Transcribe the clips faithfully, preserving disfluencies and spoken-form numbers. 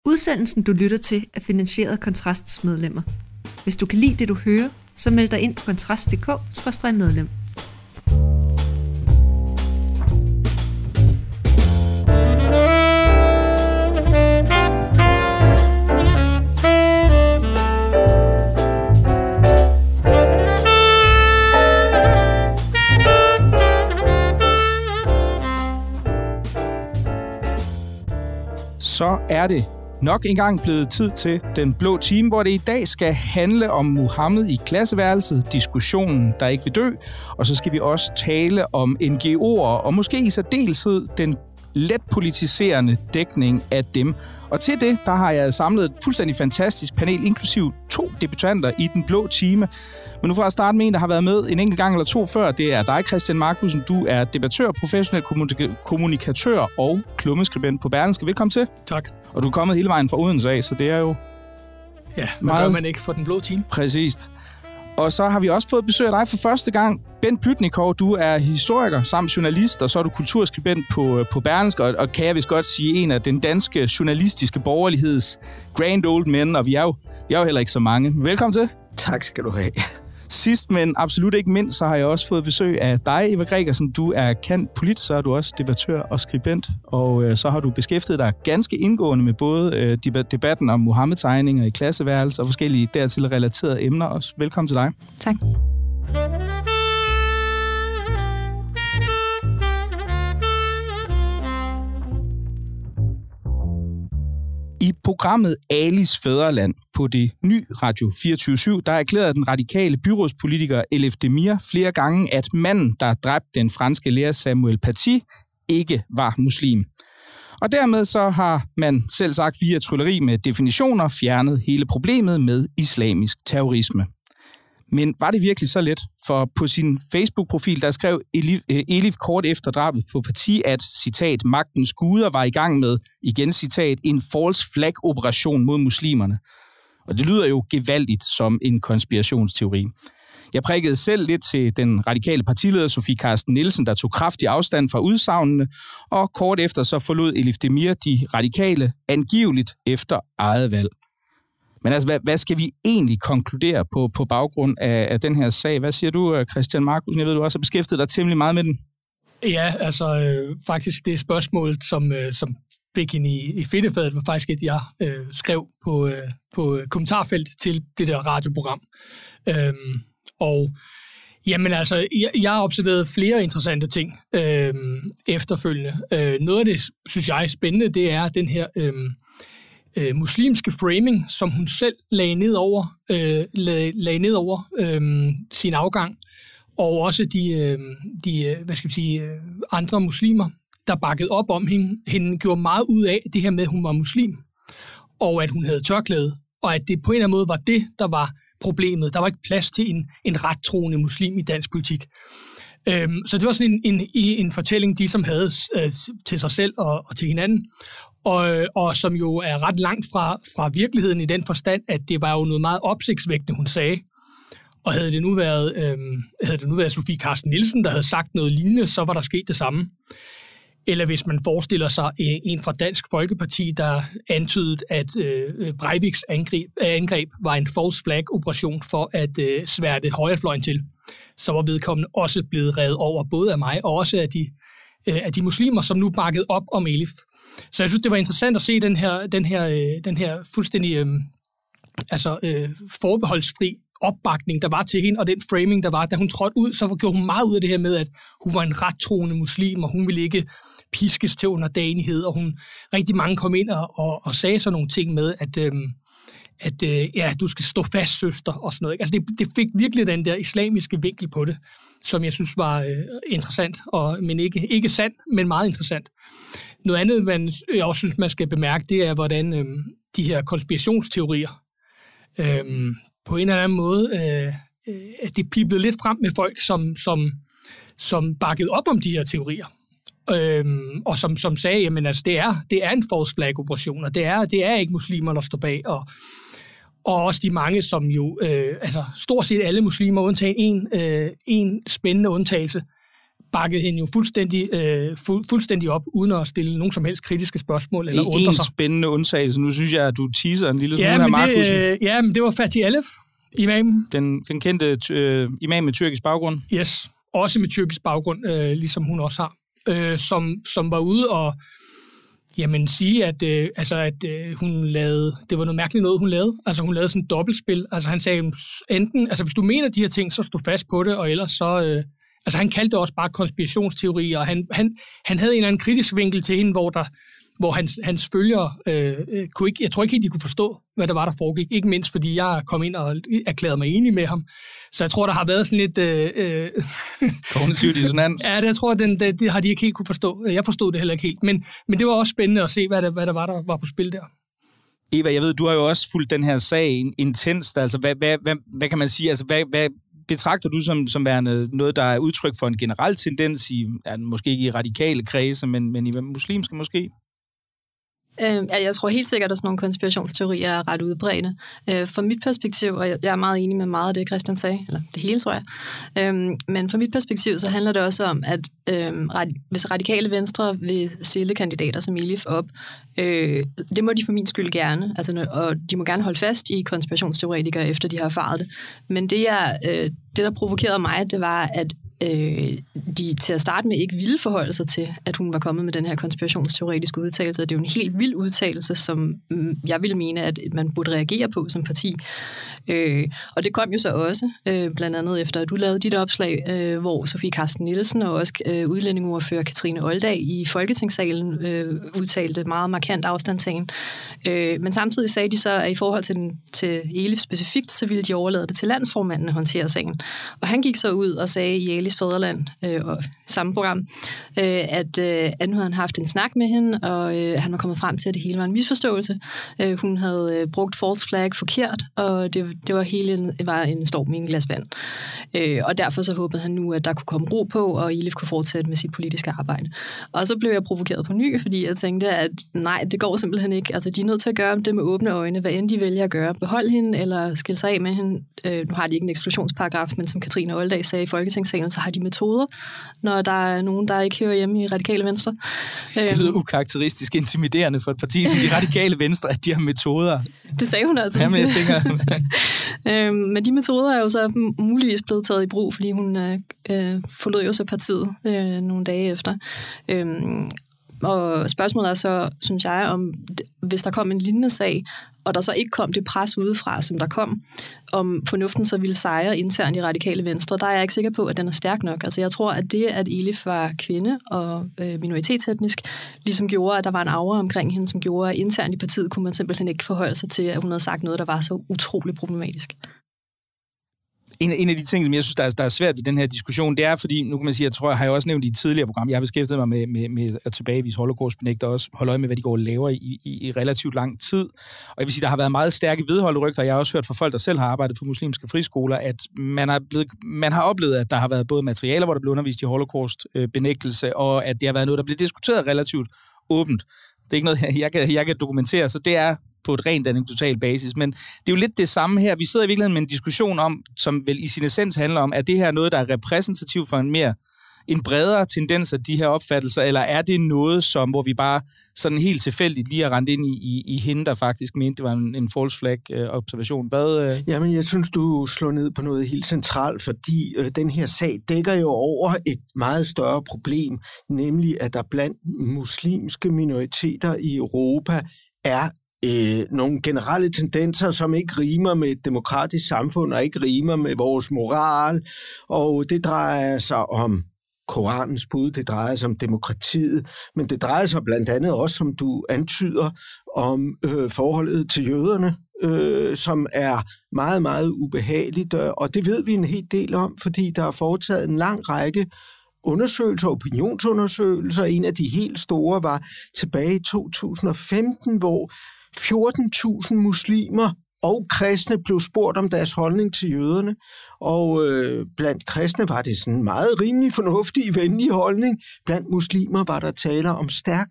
Udsendelsen, du lytter til, er finansieret af Kontrasts medlemmer. Hvis du kan lide det, du hører, så meld dig ind på kontrast punktum d k skråstreg medlem. Så er det nok engang blevet tid til Den Blå Time, hvor det i dag skal handle om Muhammed i klasseværelset, diskussionen, der ikke vil dø, og så skal vi også tale om N G O'er, og måske i særdeleshed den let politiserende dækning af dem. Og til det, der har jeg samlet et fuldstændig fantastisk panel, inklusiv to debutanter i Den Blå Time. Men nu får jeg starte med en, der har været med en enkelt gang eller to før. Det er dig, Christian Markussen. Du er debattør, professionel kommunikatør og klummeskribent på Berlingske. Velkommen til. Tak. Og du er kommet hele vejen fra Odense af, så det er jo... Ja, hvad meget... gør man ikke for Den Blå Time? Præcist. Og så har vi også fået besøg af dig for første gang. Bent Plytnikov, du er historiker samt journalist, og så er du kulturskribent på, på Berlingske, og, og kan jeg vist godt sige, en af den danske journalistiske borgerligheds grand old men, og vi er jo, vi er jo heller ikke så mange. Velkommen til. Tak skal du have. Sidst, men absolut ikke mindst, så har jeg også fået besøg af dig, Eva Gregersen. Du er kendt polit, så er du også debattør og skribent, og øh, så har du beskæftiget dig ganske indgående med både øh, debatten om Muhammed-tegninger i klasseværelser og forskellige dertil relaterede emner også. Velkommen til dig. Tak. I programmet Alis Fædreland på det nye Radio fireogtyve syv, der erklærede den radikale byrådspolitiker Elif Demir flere gange, at manden, der dræbte den franske lærer Samuel Paty, ikke var muslim. Og dermed så har man selv sagt via trylleri med definitioner fjernet hele problemet med islamisk terrorisme. Men var det virkelig så let? For på sin Facebook-profil, der skrev Elif, Elif kort efter drabet på Paty, at, citat, magtens guder var i gang med, igen citat, en false flag-operation mod muslimerne. Og det lyder jo gevaldigt som en konspirationsteori. Jeg prikkede selv lidt til den radikale partileder Sofie Carsten Nielsen, der tog kraftig afstand fra udsagnene, og kort efter så forlod Elif Demir de radikale angiveligt efter eget valg. Men altså, hvad, hvad skal vi egentlig konkludere på, på baggrund af, af den her sag? Hvad siger du, Christian Markussen? Jeg ved, du også har beskæftiget dig temmelig meget med den. Ja, altså øh, faktisk det spørgsmål, som, øh, som fik ind i, i fedtefadet, var faktisk et, jeg øh, skrev på, øh, på kommentarfelt til det der radioprogram. Øhm, og jamen altså, jeg, jeg har observeret flere interessante ting øh, efterfølgende. Øh, noget af det, synes jeg er spændende, det er den her... Øh, Øh, muslimske framing, som hun selv lagde ned over, øh, lag, lagde ned over øh, sin afgang, og også de, øh, de hvad skal vi sige, øh, andre muslimer, der bakkede op om hende. Hende gjorde meget ud af det her med, at hun var muslim, og at hun havde tørklæde, og at det på en eller anden måde var det, der var problemet. Der var ikke plads til en, en rettroende muslim i dansk politik. Øhm, så det var sådan en, en, en fortælling, de som havde øh, til sig selv og, og til hinanden, og, og som jo er ret langt fra, fra virkeligheden i den forstand, at det var jo noget meget opsigtsvækkende, hun sagde. Og havde det nu været, øhm, havde det nu været Sofie Carsten Nielsen, der havde sagt noget lignende, så var der sket det samme. Eller hvis man forestiller sig en fra Dansk Folkeparti, der antydede, at øh, Breiviks angreb, angreb var en false flag-operation for at øh, sværte højrefløjen til, så var vedkommende også blevet revet over, både af mig og også af de, øh, af de muslimer, som nu bakkede op om Elif. Så jeg synes, det var interessant at se den her, den her, øh, den her fuldstændig øh, altså, øh, forbeholdsfri opbakning, der var til hende, og den framing, der var, da hun trådte ud, så gjorde hun meget ud af det her med, at hun var en rettroende muslim, og hun ville ikke piskes til underdanighed, og hun rigtig mange kom ind og, og, og sagde sådan nogle ting med, at, øh, at øh, ja, du skal stå fast, søster, og sådan noget. Altså det, det fik virkelig den der islamiske vinkel på det, som jeg synes var øh, interessant, og, men ikke, ikke sand, men meget interessant. Noget andet, man, jeg også synes, man skal bemærke, det er, hvordan øh, de her konspirationsteorier øh, på en eller anden måde, øh, at det piblede lidt frem med folk, som, som, som bakkede op om de her teorier. Øhm, og som, som sagde, jamen altså, det er, det er en false flag-operation, og det er, det er ikke muslimer, der står bag. Og, og også de mange, som jo, øh, altså stort set alle muslimer, undtagen en, øh, en spændende undtagelse, bakkede hende jo fuldstændig, øh, fu- fuldstændig op, uden at stille nogen som helst kritiske spørgsmål. Eller en spændende undtagelse. Nu synes jeg, at du teaser en lille smule ja, her, Markus. Øh, ja, men det var Fatih Alef, imamen. Den, den kendte øh, imam med tyrkisk baggrund. Yes, også med tyrkisk baggrund, øh, ligesom hun også har. Øh, som, som var ude og jamen, sige, at, øh, altså, at øh, hun lavede, det var noget mærkeligt noget, hun lavede. Altså hun lavede sådan et dobbeltspil. Altså han sagde, enten, altså hvis du mener de her ting, så stå fast på det, og ellers så... Øh, altså han kaldte det også bare konspirationsteorier, og han, han, han havde en eller anden kritisk vinkel til hende, hvor, der, hvor hans, hans følgere øh, kunne ikke, jeg tror ikke helt, de kunne forstå, hvad der var, der foregik. Ikke mindst, fordi jeg kom ind og erklærede mig enig med ham. Så jeg tror, der har været sådan lidt... Øh, øh, kognitiv dissonans. Ja, det, jeg tror, den, det, det har de ikke helt kunne forstå. Jeg forstod det heller ikke helt. Men, men det var også spændende at se, hvad der, hvad der var, der var på spil der. Eva, jeg ved, du har jo også fulgt den her sag intenst. Altså, hvad, hvad, hvad, hvad kan man sige? Altså, hvad, hvad betragter du som, som værende noget, der er udtryk for en generel tendens i, ja, måske ikke i radikale kredse, men, men i muslimske måske? Øh, jeg tror helt sikkert, at sådan nogle konspirationsteorier er ret udbredte. Øh, fra mit perspektiv, og jeg er meget enig med meget af det, Christian sagde, eller det hele, tror jeg, øh, men fra mit perspektiv, så handler det også om, at øh, hvis radikale venstre vil stille kandidater som Elif op, øh, det må de for min skyld gerne, altså, og de må gerne holde fast i konspirationsteoretikere, efter de har erfaret det. Men det, jeg, øh, det der provokerede mig, det var, at Øh, de til at starte med ikke ville forholde sig til, at hun var kommet med den her konspirationsteoretiske udtalelse. Det er jo en helt vild udtalelse, som mm, jeg ville mene, at man burde reagere på som parti. Øh, og det kom jo så også, øh, blandt andet efter, at du lavede dit opslag, øh, hvor Sofie Carsten Nielsen og også øh, udlændingeordfører Katrine Olldag i Folketingssalen øh, udtalte meget markant afstandtagen. Øh, men samtidig sagde de så, at i forhold til, den, til Elif specifikt, så ville de overlade det til landsformanden at håndtere sagen. Og han gik så ud og sagde i Elis Fædreland øh, og samme program, øh, at, øh, at nu havde han haft en snak med hende, og øh, han var kommet frem til, at det hele var en misforståelse. Øh, hun havde øh, brugt false flag forkert, og det, det var hele en, var en storm i en glas vand. Øh, og derfor så håbede han nu, at der kunne komme ro på, og Elif kunne fortsætte med sit politiske arbejde. Og så blev jeg provokeret på ny, fordi jeg tænkte, at nej, det går simpelthen ikke. Altså, de er nødt til at gøre det med åbne øjne, hvad end de vælger at gøre. Behold hende, eller skille sig af med hende. Øh, nu har de ikke en eksklusionsparagraf, men som Katrine Olldag sagde i Folketingssalen, så har de metoder, når der er nogen, der ikke hører hjemme i Radikale Venstre. Det lyder ukarakteristisk intimiderende for et parti som de Radikale Venstre, at de har metoder. Det sagde hun altså. Ja, men jeg tænker... øhm, men de metoder er jo så muligvis blevet taget i brug, fordi hun øh, forlod jo så partiet øh, nogle dage efter. Øhm, og spørgsmålet er så, synes jeg, om hvis der kom en lignende sag, og der så ikke kom det pres udefra, som der kom, om fornuften så ville sejre internt i Radikale Venstre, der er jeg ikke sikker på, at den er stærk nok. Altså jeg tror, at det, at Elif var kvinde og øh, minoritetsetnisk, ligesom gjorde, at der var en aura omkring hende, som gjorde, at internt i partiet kunne man simpelthen ikke forholde sig til, at hun havde sagt noget, der var så utrolig problematisk. En, en af de ting, som jeg synes, der er, der er svært ved den her diskussion, det er, fordi, nu kan man sige, jeg tror, jeg har jo også nævnt i et tidligere program, jeg har beskæftiget mig med, med, med at tilbagevise holocaustbenægter og også holde øje med, hvad de går og laver i, i, i relativt lang tid. Og jeg vil sige, der har været meget stærke vedholdte rygter. Jeg har også hørt fra folk, der selv har arbejdet på muslimske friskoler, at man har, blevet, man har oplevet, at der har været både materialer, hvor der blev undervist i holocaustbenægtelse, og at det har været noget, der blev diskuteret relativt åbent. Det er ikke noget, jeg kan, jeg kan dokumentere, så det er på et rent anekdotal basis, men det er jo lidt det samme her. Vi sidder i virkeligheden med en diskussion om, som vel i sin essens handler om, er det her noget, der er repræsentativt for en mere en bredere tendens af de her opfattelser, eller er det noget, som, hvor vi bare sådan helt tilfældigt lige har rendt ind i, i, i hende, der faktisk mente, det var en, en false flag-observation? Øh, Hvad? Øh? Jamen, jeg synes, du slår ned på noget helt centralt, fordi øh, den her sag dækker jo over et meget større problem, nemlig at der blandt muslimske minoriteter i Europa er Øh, nogle generelle tendenser, som ikke rimer med et demokratisk samfund og ikke rimer med vores moral, og det drejer sig om Koranens bud, det drejer sig om demokratiet, men det drejer sig blandt andet også, som du antyder, om øh, forholdet til jøderne, øh, som er meget, meget ubehageligt, og det ved vi en hel del om, fordi der er foretaget en lang række undersøgelser, opinionsundersøgelser. En af de helt store var tilbage i to tusind og femten, hvor fjorten tusind muslimer og kristne blev spurgt om deres holdning til jøderne, og øh, blandt kristne var det sådan en meget rimelig, fornuftig, venlig holdning. Blandt muslimer var der tale om stærk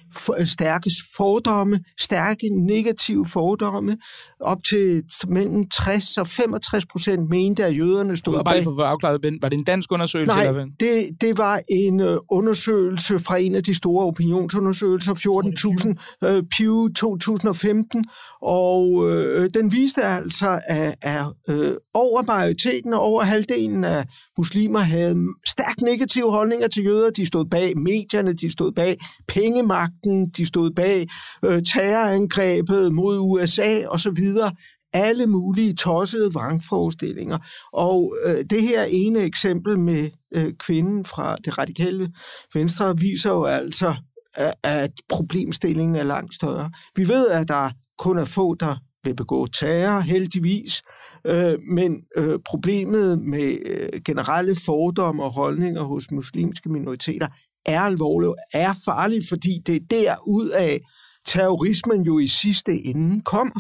for, stærke fordomme, stærke negative fordomme. Op til mellem tres og femogtres procent mente, at jøderne stod bag. Bare for at afklare, var det en dansk undersøgelse? Nej, eller det, det var en uh, undersøgelse fra en af de store opinionsundersøgelser, fjorten tusind, uh, Pew to tusind og femten, og uh, den viste altså, at, at uh, over majoriteten og over halvdelen af muslimer havde stærkt negative holdninger til jøder. De stod bag medierne, de stod bag pengemagten, de stod bag uh, terrorangrebet mod U S A osv., alle mulige tossede vrangforestillinger. Og øh, det her ene eksempel med øh, kvinden fra det radikale venstre viser jo altså, at, at problemstillingen er langt større. Vi ved, at der kun er få, der vil begå terror, heldigvis, øh, men øh, problemet med øh, generelle fordomme og holdninger hos muslimske minoriteter er alvorligt, er farligt, fordi det er derud af terrorismen jo i sidste ende kommer.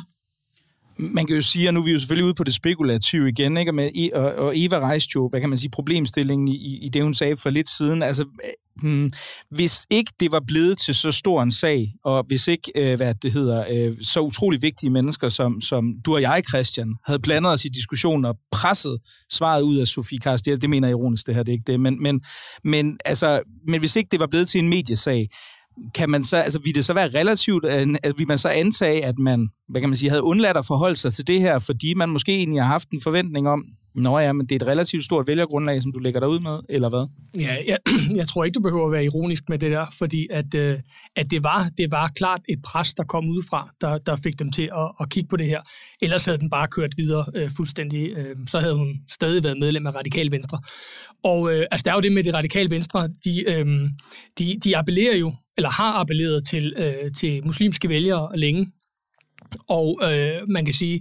Man kan jo sige, og nu er vi jo selvfølgelig ude på det spekulative igen, ikke? Med, og, og Eva rejste jo, hvad kan man sige, problemstillingen i, i det, hun sagde for lidt siden. Altså, hmm, hvis ikke det var blevet til så stor en sag, og hvis ikke, øh, hvad det hedder, øh, så utrolig vigtige mennesker, som, som du og jeg, Christian, havde blandet os i diskussionen og presset svaret ud af Sofie Carsten, det, det mener jeg ironisk, det her, det er ikke det, men, men, men, altså, men hvis ikke det var blevet til en mediesag, kan man så, altså vil det så være relativt, altså, vil man så antage, at man, hvad kan man sige, havde undladt at forholde sig til det her, fordi man måske egentlig har haft en forventning om, nå ja, men det er et relativt stort vælgergrundlag, som du lægger dig ud med, eller hvad? Ja, jeg, jeg tror ikke, du behøver at være ironisk med det der, fordi at, øh, at det, var, det var klart et pres, der kom udefra, der, der fik dem til at, at kigge på det her. Ellers havde den bare kørt videre øh, fuldstændig. Øh, så havde hun stadig været medlem af Radikale Venstre. Og øh, altså, der er jo det med det Radikale Venstre, de, øh, de, de appellerer jo, eller har appelleret til, øh, til muslimske vælgere længe. Og øh, man kan sige,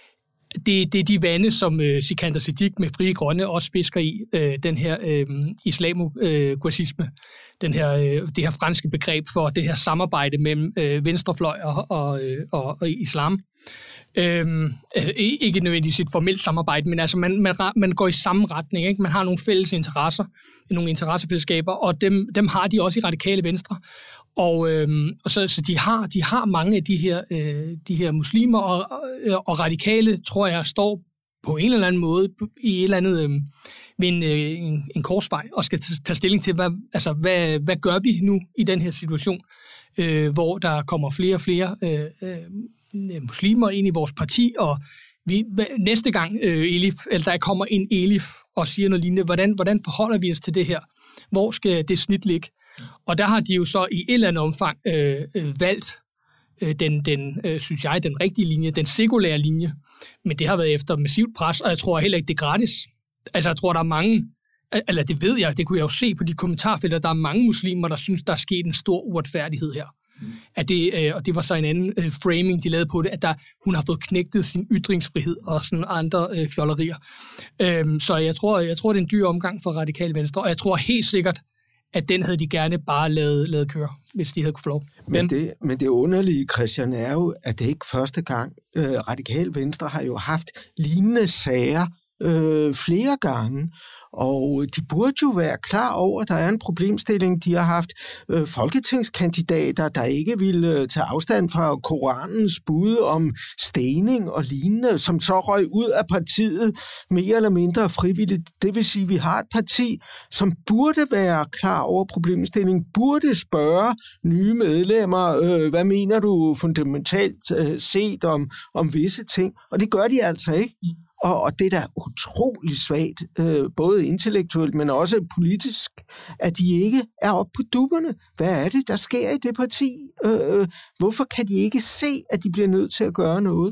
det, det er de vande, som øh, Sikander Siddique med Frie Grønne også fisker i, øh, den her øh, islamoguasisme, den her, øh, det her franske begreb for det her samarbejde mellem øh, venstrefløj og, og, og, og islam. Øhm, øh, ikke nødvendigvis et formelt samarbejde, men altså man, man, man går i samme retning, ikke? Man har nogle fælles interesser, nogle interessefællesskaber, og dem, dem har de også i Radikale Venstre. Og, øhm, og så, så de har de har mange af de her øh, de her muslimer og, og, og radikale, tror jeg, står på en eller anden måde i et eller andet øh, ved en, øh, en, en korsvej og skal tage stilling til, hvad, altså, hvad, hvad gør vi nu i den her situation, øh, hvor der kommer flere og flere øh, øh, muslimer ind i vores parti, og vi, næste gang øh, Elif, eller der kommer en Elif og siger noget lignende, hvordan, hvordan forholder vi os til det her? Hvor skal det snit ligge? Og der har de jo så i et eller andet omfang øh, øh, valgt øh, den, den øh, synes jeg, den rigtige linje, den sekulære linje. Men det har været efter massivt pres, og jeg tror heller ikke, det er gratis. Altså jeg tror, der er mange, eller det ved jeg, det kunne jeg jo se på de kommentarfelter, der er mange muslimer, der synes, der er sket en stor uretfærdighed her. Mm. At det, øh, og det var så en anden øh, framing, de lavede på det, at der, hun har fået knægtet sin ytringsfrihed og sådan andre øh, fjollerier. Øhm, så jeg tror, jeg tror, det er en dyr omgang for Radikale Venstre, og jeg tror helt sikkert, at den havde de gerne bare lavet, lavet køre, hvis de havde kunne få lov. Men det, men det underlige, Christian, er jo, at det ikke første gang. Øh, Radikale Venstre har jo haft lignende sager øh, flere gange, og de burde jo være klar over, at der er en problemstilling. De har haft øh, folketingskandidater, der ikke ville øh, tage afstand fra Koranens bud om stening og lignende, som så røg ud af partiet mere eller mindre frivilligt. Det vil sige, at vi har et parti, som burde være klar over problemstillingen, burde spørge nye medlemmer, øh, hvad mener du fundamentalt øh, set om, om visse ting? Og det gør de altså ikke. Og, og det er da utrolig svagt, øh, både intellektuelt, men også politisk, at de ikke er oppe på dupperne. Hvad er det, der sker i det parti? Øh, hvorfor kan de ikke se, at de bliver nødt til at gøre noget?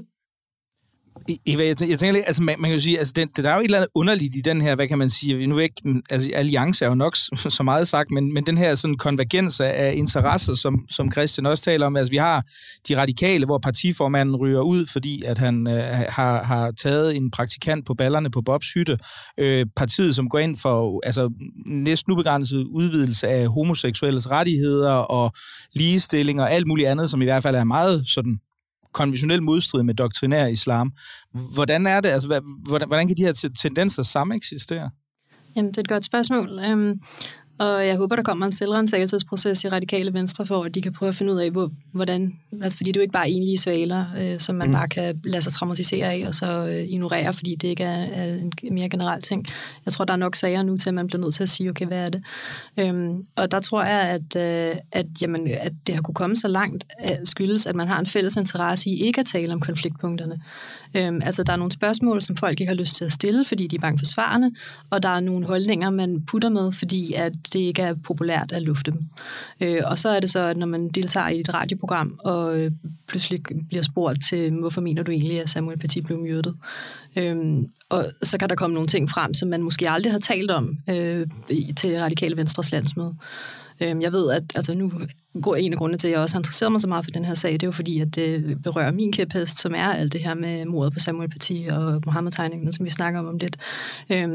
Eva, jeg tænker, jeg tænker lidt, altså man, man kan jo sige, altså det, der er jo et eller andet underligt i den her, hvad kan man sige, nu ikke, altså alliance er jo nok så meget sagt, men, men den her sådan konvergens af interesser, som, som Christian også taler om, altså vi har de radikale, hvor partiformanden ryger ud, fordi at han øh, har, har taget en praktikant på ballerne på Bobs hytte, øh, partiet, som går ind for altså næsten ubegrænset udvidelse af homoseksuelles rettigheder og ligestilling og alt muligt andet, som i hvert fald er meget sådan konventionel modstrid med doktrinær islam. Hvordan er det? Altså, hvordan, hvordan kan de her tendenser sameksistere? Jamen, det er et godt spørgsmål. Øhm, Og jeg håber, der kommer en selvrensagelsesproces i Radikale Venstre, for at de kan prøve at finde ud af, hvordan... Altså, fordi det er jo ikke bare enlige svaler, øh, som man mm. bare kan lade sig traumatisere af, og så øh, ignorere, fordi det ikke er, er en mere generel ting. Jeg tror, der er nok sager nu til, at man bliver nødt til at sige, okay, hvad er det? Øhm, og der tror jeg, at, øh, at, jamen, at det har kunne komme så langt, øh, skyldes, at man har en fælles interesse i ikke at tale om konfliktpunkterne. Øhm, altså, der er nogle spørgsmål, som folk ikke har lyst til at stille, fordi de er bange for svarene, og der er nogle holdninger, man putter med, fordi at det ikke er populært at lufte dem. Øh, og så er det så, at når man deltager i et radioprogram, og øh, pludselig bliver spurgt til, hvorfor mener du egentlig, at Samuel Paty blev myrdet? Øh, og så kan der komme nogle ting frem, som man måske aldrig har talt om øh, til Radikale Venstres landsmøde. Øh, jeg ved, at altså, nu går en af grundene til, at jeg også har interesseret mig så meget for den her sag, det er jo fordi, at det berører min kæphest, som er alt det her med mordet på Samuel Paty og Muhammed-tegningerne, som vi snakker om om lidt. Øh,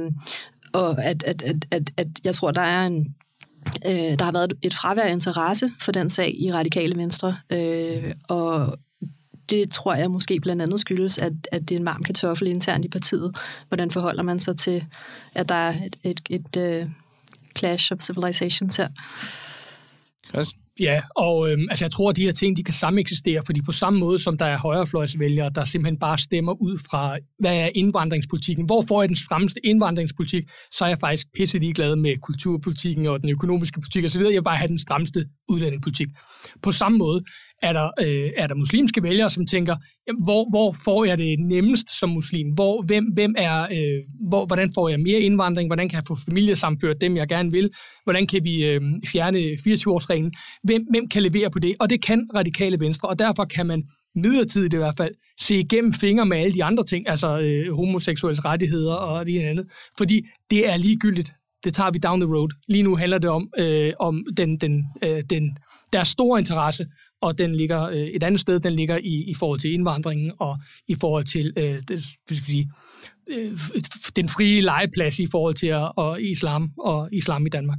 Og at, at, at, at, at jeg tror, der er en, øh, der har været et fravær af interesse for den sag i Radikale Venstre, øh, og det tror jeg måske blandt andet skyldes, at, at det er en varm kartoffel internt i partiet. Hvordan forholder man sig til, at der er et, et, et, et uh, clash of civilizations her? Christian? Ja, og øhm, altså jeg tror, at de her ting, de kan sameksistere, fordi på samme måde som der er højrefløjsvælgere, der simpelthen bare stemmer ud fra, hvad er indvandringspolitikken? Hvor får jeg den strammeste indvandringspolitik? Så er jeg faktisk pisse ligeglad med kulturpolitikken og den økonomiske politik osv. Jeg vil bare have den strammeste udlændingepolitik. På samme måde er der, øh, er der muslimske vælgere, som tænker, jamen, hvor, hvor får jeg det nemmest som muslim? Hvor, hvem, hvem er, øh, hvor, hvordan får jeg mere indvandring? Hvordan kan jeg få familiesammenført dem, jeg gerne vil? Hvordan kan vi øh, fjerne fireogtyve-årsreglen? Hvem, hvem kan levere på det? Og det kan Radikale Venstre, og derfor kan man midlertidigt i hvert fald se igennem fingre med alle de andre ting, altså øh, homoseksuelles rettigheder og det andet, fordi det er ligegyldigt. Det tager vi down the road. Lige nu handler det om, øh, om den, den, øh, den, der er stor interesse, og den ligger øh, et andet sted, den ligger i, i forhold til indvandringen og i forhold til øh, det, skal sige, øh, den frie legeplads i forhold til at, og islam og islam i Danmark.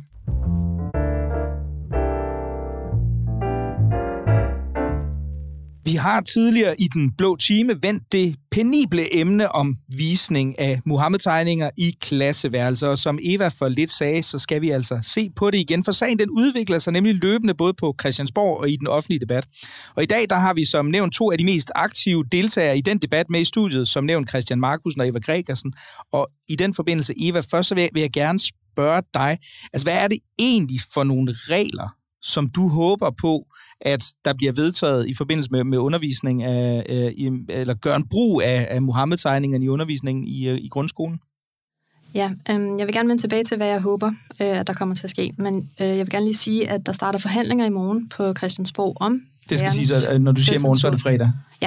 Vi har tidligere i den blå time vendt det penible emne om visning af Muhammed-tegninger i klasseværelser, og som Eva for lidt sagde, så skal vi altså se på det igen, for sagen den udvikler sig nemlig løbende både på Christiansborg og i den offentlige debat. Og i dag der har vi som nævnt to af de mest aktive deltagere i den debat med i studiet, som nævnt Christian Marcussen og Eva Gregersen. Og i den forbindelse, Eva, først så vil jeg, vil jeg gerne spørge dig, altså hvad er det egentlig for nogle regler, som du håber på, at der bliver vedtaget i forbindelse med, med undervisning af, øh, i, eller gør en brug af, af Muhammed-tegningerne i undervisningen i, øh, i grundskolen? Ja, øh, jeg vil gerne vende tilbage til, hvad jeg håber, øh, at der kommer til at ske. Men øh, jeg vil gerne lige sige, at der starter forhandlinger i morgen på Christiansborg om... Det skal sige, at når du siger morgen, så er det fredag. Ja.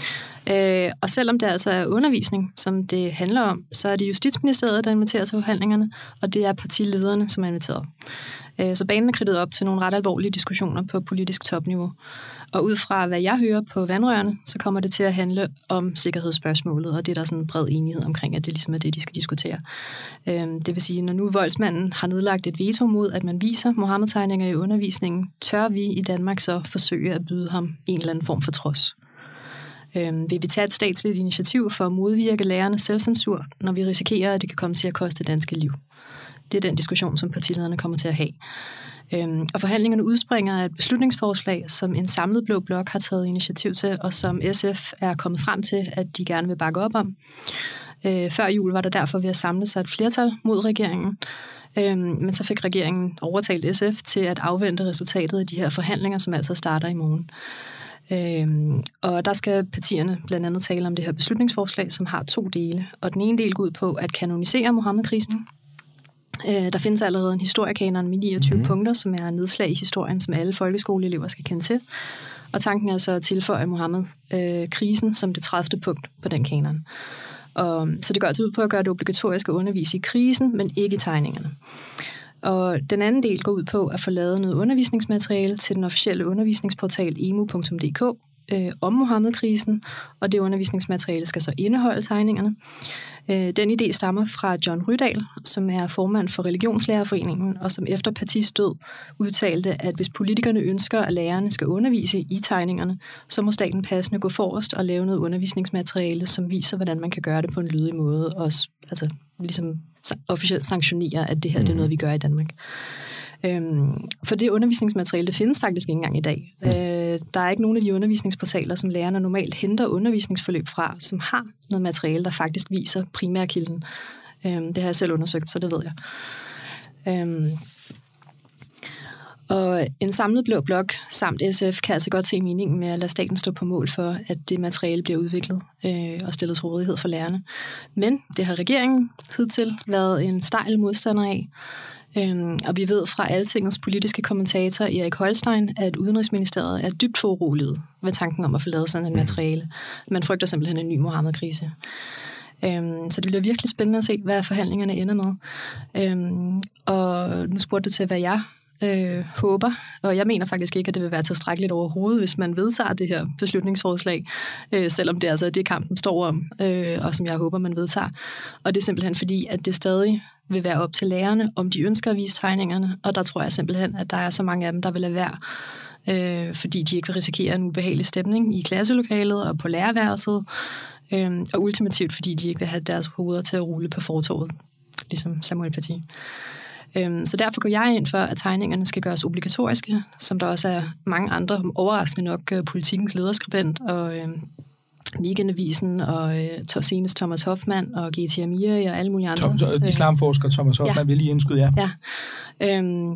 Øh, og selvom det altså er undervisning, som det handler om, så er det Justitsministeriet, der inviterer til forhandlingerne, og det er partilederne, som er inviteret. Øh, så banen er kridtet op til nogle ret alvorlige diskussioner på politisk topniveau. Og ud fra, hvad jeg hører på vandrørene, så kommer det til at handle om sikkerhedsspørgsmålet, og det er der sådan en bred enighed omkring, at det ligesom er det, de skal diskutere. Øh, det vil sige, når nu voldsmanden har nedlagt et veto mod, at man viser Muhammed-tegninger i undervisningen, tør vi i Danmark så forsøge at byde ham en eller anden form for trods. Øhm, vil vi tage et statsligt initiativ for at modvirke lærernes selvcensur, når vi risikerer, at det kan komme til at koste danske liv? Det er den diskussion, som partilederne kommer til at have. Øhm, og forhandlingerne udspringer af et beslutningsforslag, som en samlet blå blok har taget initiativ til, og som S F er kommet frem til, at de gerne vil bakke op om. Øh, før jul var der derfor ved at samle sig et flertal mod regeringen, øhm, men så fik regeringen overtalt S F til at afvente resultatet af de her forhandlinger, som altså starter i morgen. Øhm, og der skal partierne blandt andet tale om det her beslutningsforslag, som har to dele. Og den ene del går ud på at kanonisere Muhammed-krisen. Øh, der findes allerede en historiekanon med niogtyve mm. punkter, som er nedslag i historien, som alle folkeskoleelever skal kende til. Og tanken er så at tilføje Muhammed-krisen øh, som det tredivte punkt på den kanon. Og, så det går altså ud på at gøre det obligatorisk at undervise i krisen, men ikke i tegningerne. Og den anden del går ud på at få lavet noget undervisningsmateriale til den officielle undervisningsportal emu punktum d k øh, om Muhammed-krisen, og det undervisningsmateriale skal så indeholde tegningerne. Øh, den idé stammer fra John Rydahl, som er formand for Religionslærerforeningen, og som efter Patys død udtalte, at hvis politikerne ønsker, at lærerne skal undervise i tegningerne, så må staten passende gå forrest og lave noget undervisningsmateriale, som viser, hvordan man kan gøre det på en lydig måde, og altså ligesom officielt sanktionere, at det her det er noget, vi gør i Danmark. Øhm, for det undervisningsmateriale, det findes faktisk ikke engang i dag. Mm. Øh, der er ikke nogen af de undervisningsportaler, som lærerne normalt henter undervisningsforløb fra, som har noget materiale, der faktisk viser primærkilden. Øhm, det har jeg selv undersøgt, så det ved jeg. Øhm, Og en samlet blå blok samt S F kan altså godt se meningen med at lade staten stå på mål for, at det materiale bliver udviklet øh, og stillet til rådighed for lærerne. Men det har regeringen hidtil været en stejl modstander af. Øhm, og vi ved fra Altingets politiske kommentator Erik Holstein, at Udenrigsministeriet er dybt foruroliget ved tanken om at få lavet sådan en materiale. Man frygter simpelthen en ny Mohammed-krise. Øhm, så det bliver virkelig spændende at se, hvad forhandlingerne ender med. Øhm, og nu spurgte du til, hvad jeg Øh, håber, og jeg mener faktisk ikke, at det vil være tilstrækkeligt overhovedet, hvis man vedtager det her beslutningsforslag, øh, selvom det altså er det, kampen står om, øh, og som jeg håber, man vedtager. Og det er simpelthen fordi, at det stadig vil være op til lærerne, om de ønsker at vise tegningerne, og der tror jeg simpelthen, at der er så mange af dem, der vil lade være, øh, fordi de ikke vil risikere en ubehagelig stemning i klasselokalet og på lærerværelset, øh, og ultimativt, fordi de ikke vil have deres hoveder til at rulle på fortovet, ligesom Samuel Paty. Så derfor går jeg ind for, at tegningerne skal gøres obligatoriske, som der også er mange andre, overraskende nok, Politikens lederskribent og øh, Weekendavisen og øh, senest Thomas Hoffmann og G T Amiri og alle mulige andre. Tom, islamforsker Thomas Hoffmann ja. vil lige indskyde, ja. ja. Øhm,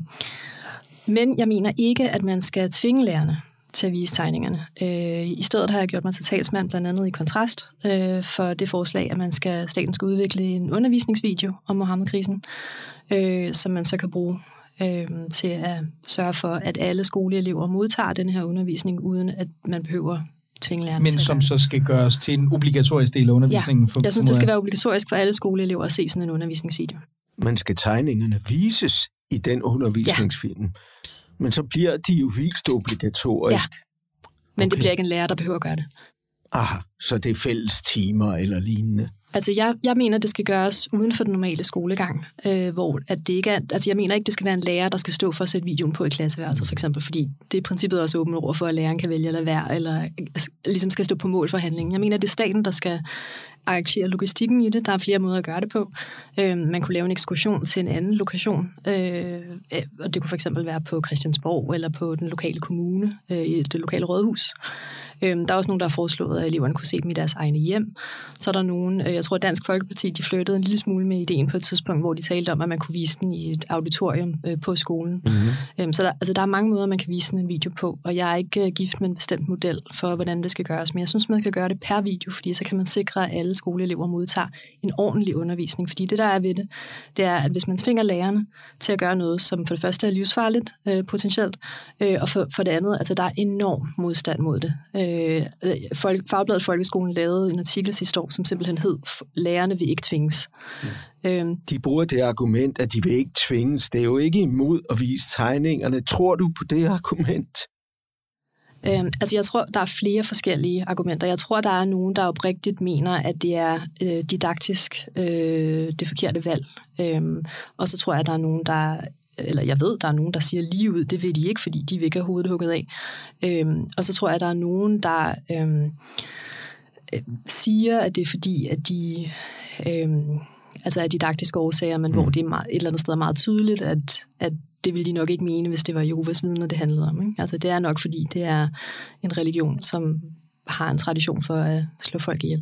men jeg mener ikke, at man skal tvinge lærerne til at vise tegningerne. Øh, I stedet har jeg gjort mig til talsmand, blandt andet i Kontrast, øh, for det forslag, at man skal, staten skal udvikle en undervisningsvideo om Mohammed-krisen, øh, som man så kan bruge øh, til at sørge for, at alle skoleelever modtager den her undervisning, uden at man behøver tvinge lærerne. Men som så skal gøres til en obligatorisk del af undervisningen? Ja, for, jeg synes, det skal være obligatorisk for alle skoleelever at se sådan en undervisningsvideo. Man skal tegningerne vises i den undervisningsfilm. Ja. Men så bliver de jo vist obligatorisk. Ja, men okay. Det bliver ikke en lærer, der behøver at gøre det. Aha, så det er fælles timer eller lignende? Altså, jeg, jeg mener, det skal gøres uden for den normale skolegang, øh, hvor at det ikke er, altså, jeg mener ikke, det skal være en lærer, der skal stå for at sætte videoen på i klasseværelset, for eksempel, fordi det er i princippet også åbent ord for, at læreren kan vælge at lade være, eller ligesom skal stå på mål for handlingen. Jeg mener, det er staten, der skal arrangere logistikken i det. Der er flere måder at gøre det på. Øh, man kunne lave en ekskursion til en anden lokation, øh, og det kunne for eksempel være på Christiansborg, eller på den lokale kommune, øh, i det lokale rådhus. Øh, der er også nogen, der har foreslået, at eleverne kunne se dem i deres egne hjem. Så er der nogen, øh, jeg tror, at Dansk Folkeparti, de flyttede en lille smule med ideen på et tidspunkt, hvor de talte om, at man kunne vise den i et auditorium øh, på skolen. Mm-hmm. Øh, så der, altså, der er mange måder, man kan vise sådan en video på, og jeg er ikke øh, gift med en bestemt model for, hvordan det skal gøres, men jeg synes, man kan gøre det per video, fordi så kan man sikre, at alle skoleelever modtager en ordentlig undervisning, fordi det, der er ved det, det er, at hvis man tvinger lærerne til at gøre noget, som for det første er livsfarligt, øh, potentielt, øh, og for, for det andet, altså der er enorm modstand mod det. Øh, folk, Fagbladet Folkeskolen lavede en artikel sidste år, som simpelthen hed, lærerne vil ikke tvinges. Mm. Øhm, de bruger det argument, at de vil ikke tvinges. Det er jo ikke imod at vise tegningerne. Tror du på det argument? Øhm, altså jeg tror, der er flere forskellige argumenter. Jeg tror, der er nogen, der oprigtigt mener, at det er øh, didaktisk øh, det forkerte valg. Øhm, og så tror jeg, der er nogen, der eller jeg ved, der er nogen, der siger lige ud, det vil de ikke, fordi de vil ikke have hovedet hugget af. Øhm, og så tror jeg, der er nogen, der øhm, øh, siger, at det er fordi, at de øhm, altså af didaktiske årsager, men mm. hvor det er meget, et eller andet sted er meget tydeligt, at, at det ville de nok ikke mene, hvis det var Jehovas vidner, det handlede om. Ikke? Altså det er nok, fordi det er en religion, som har en tradition for at slå folk ihjel.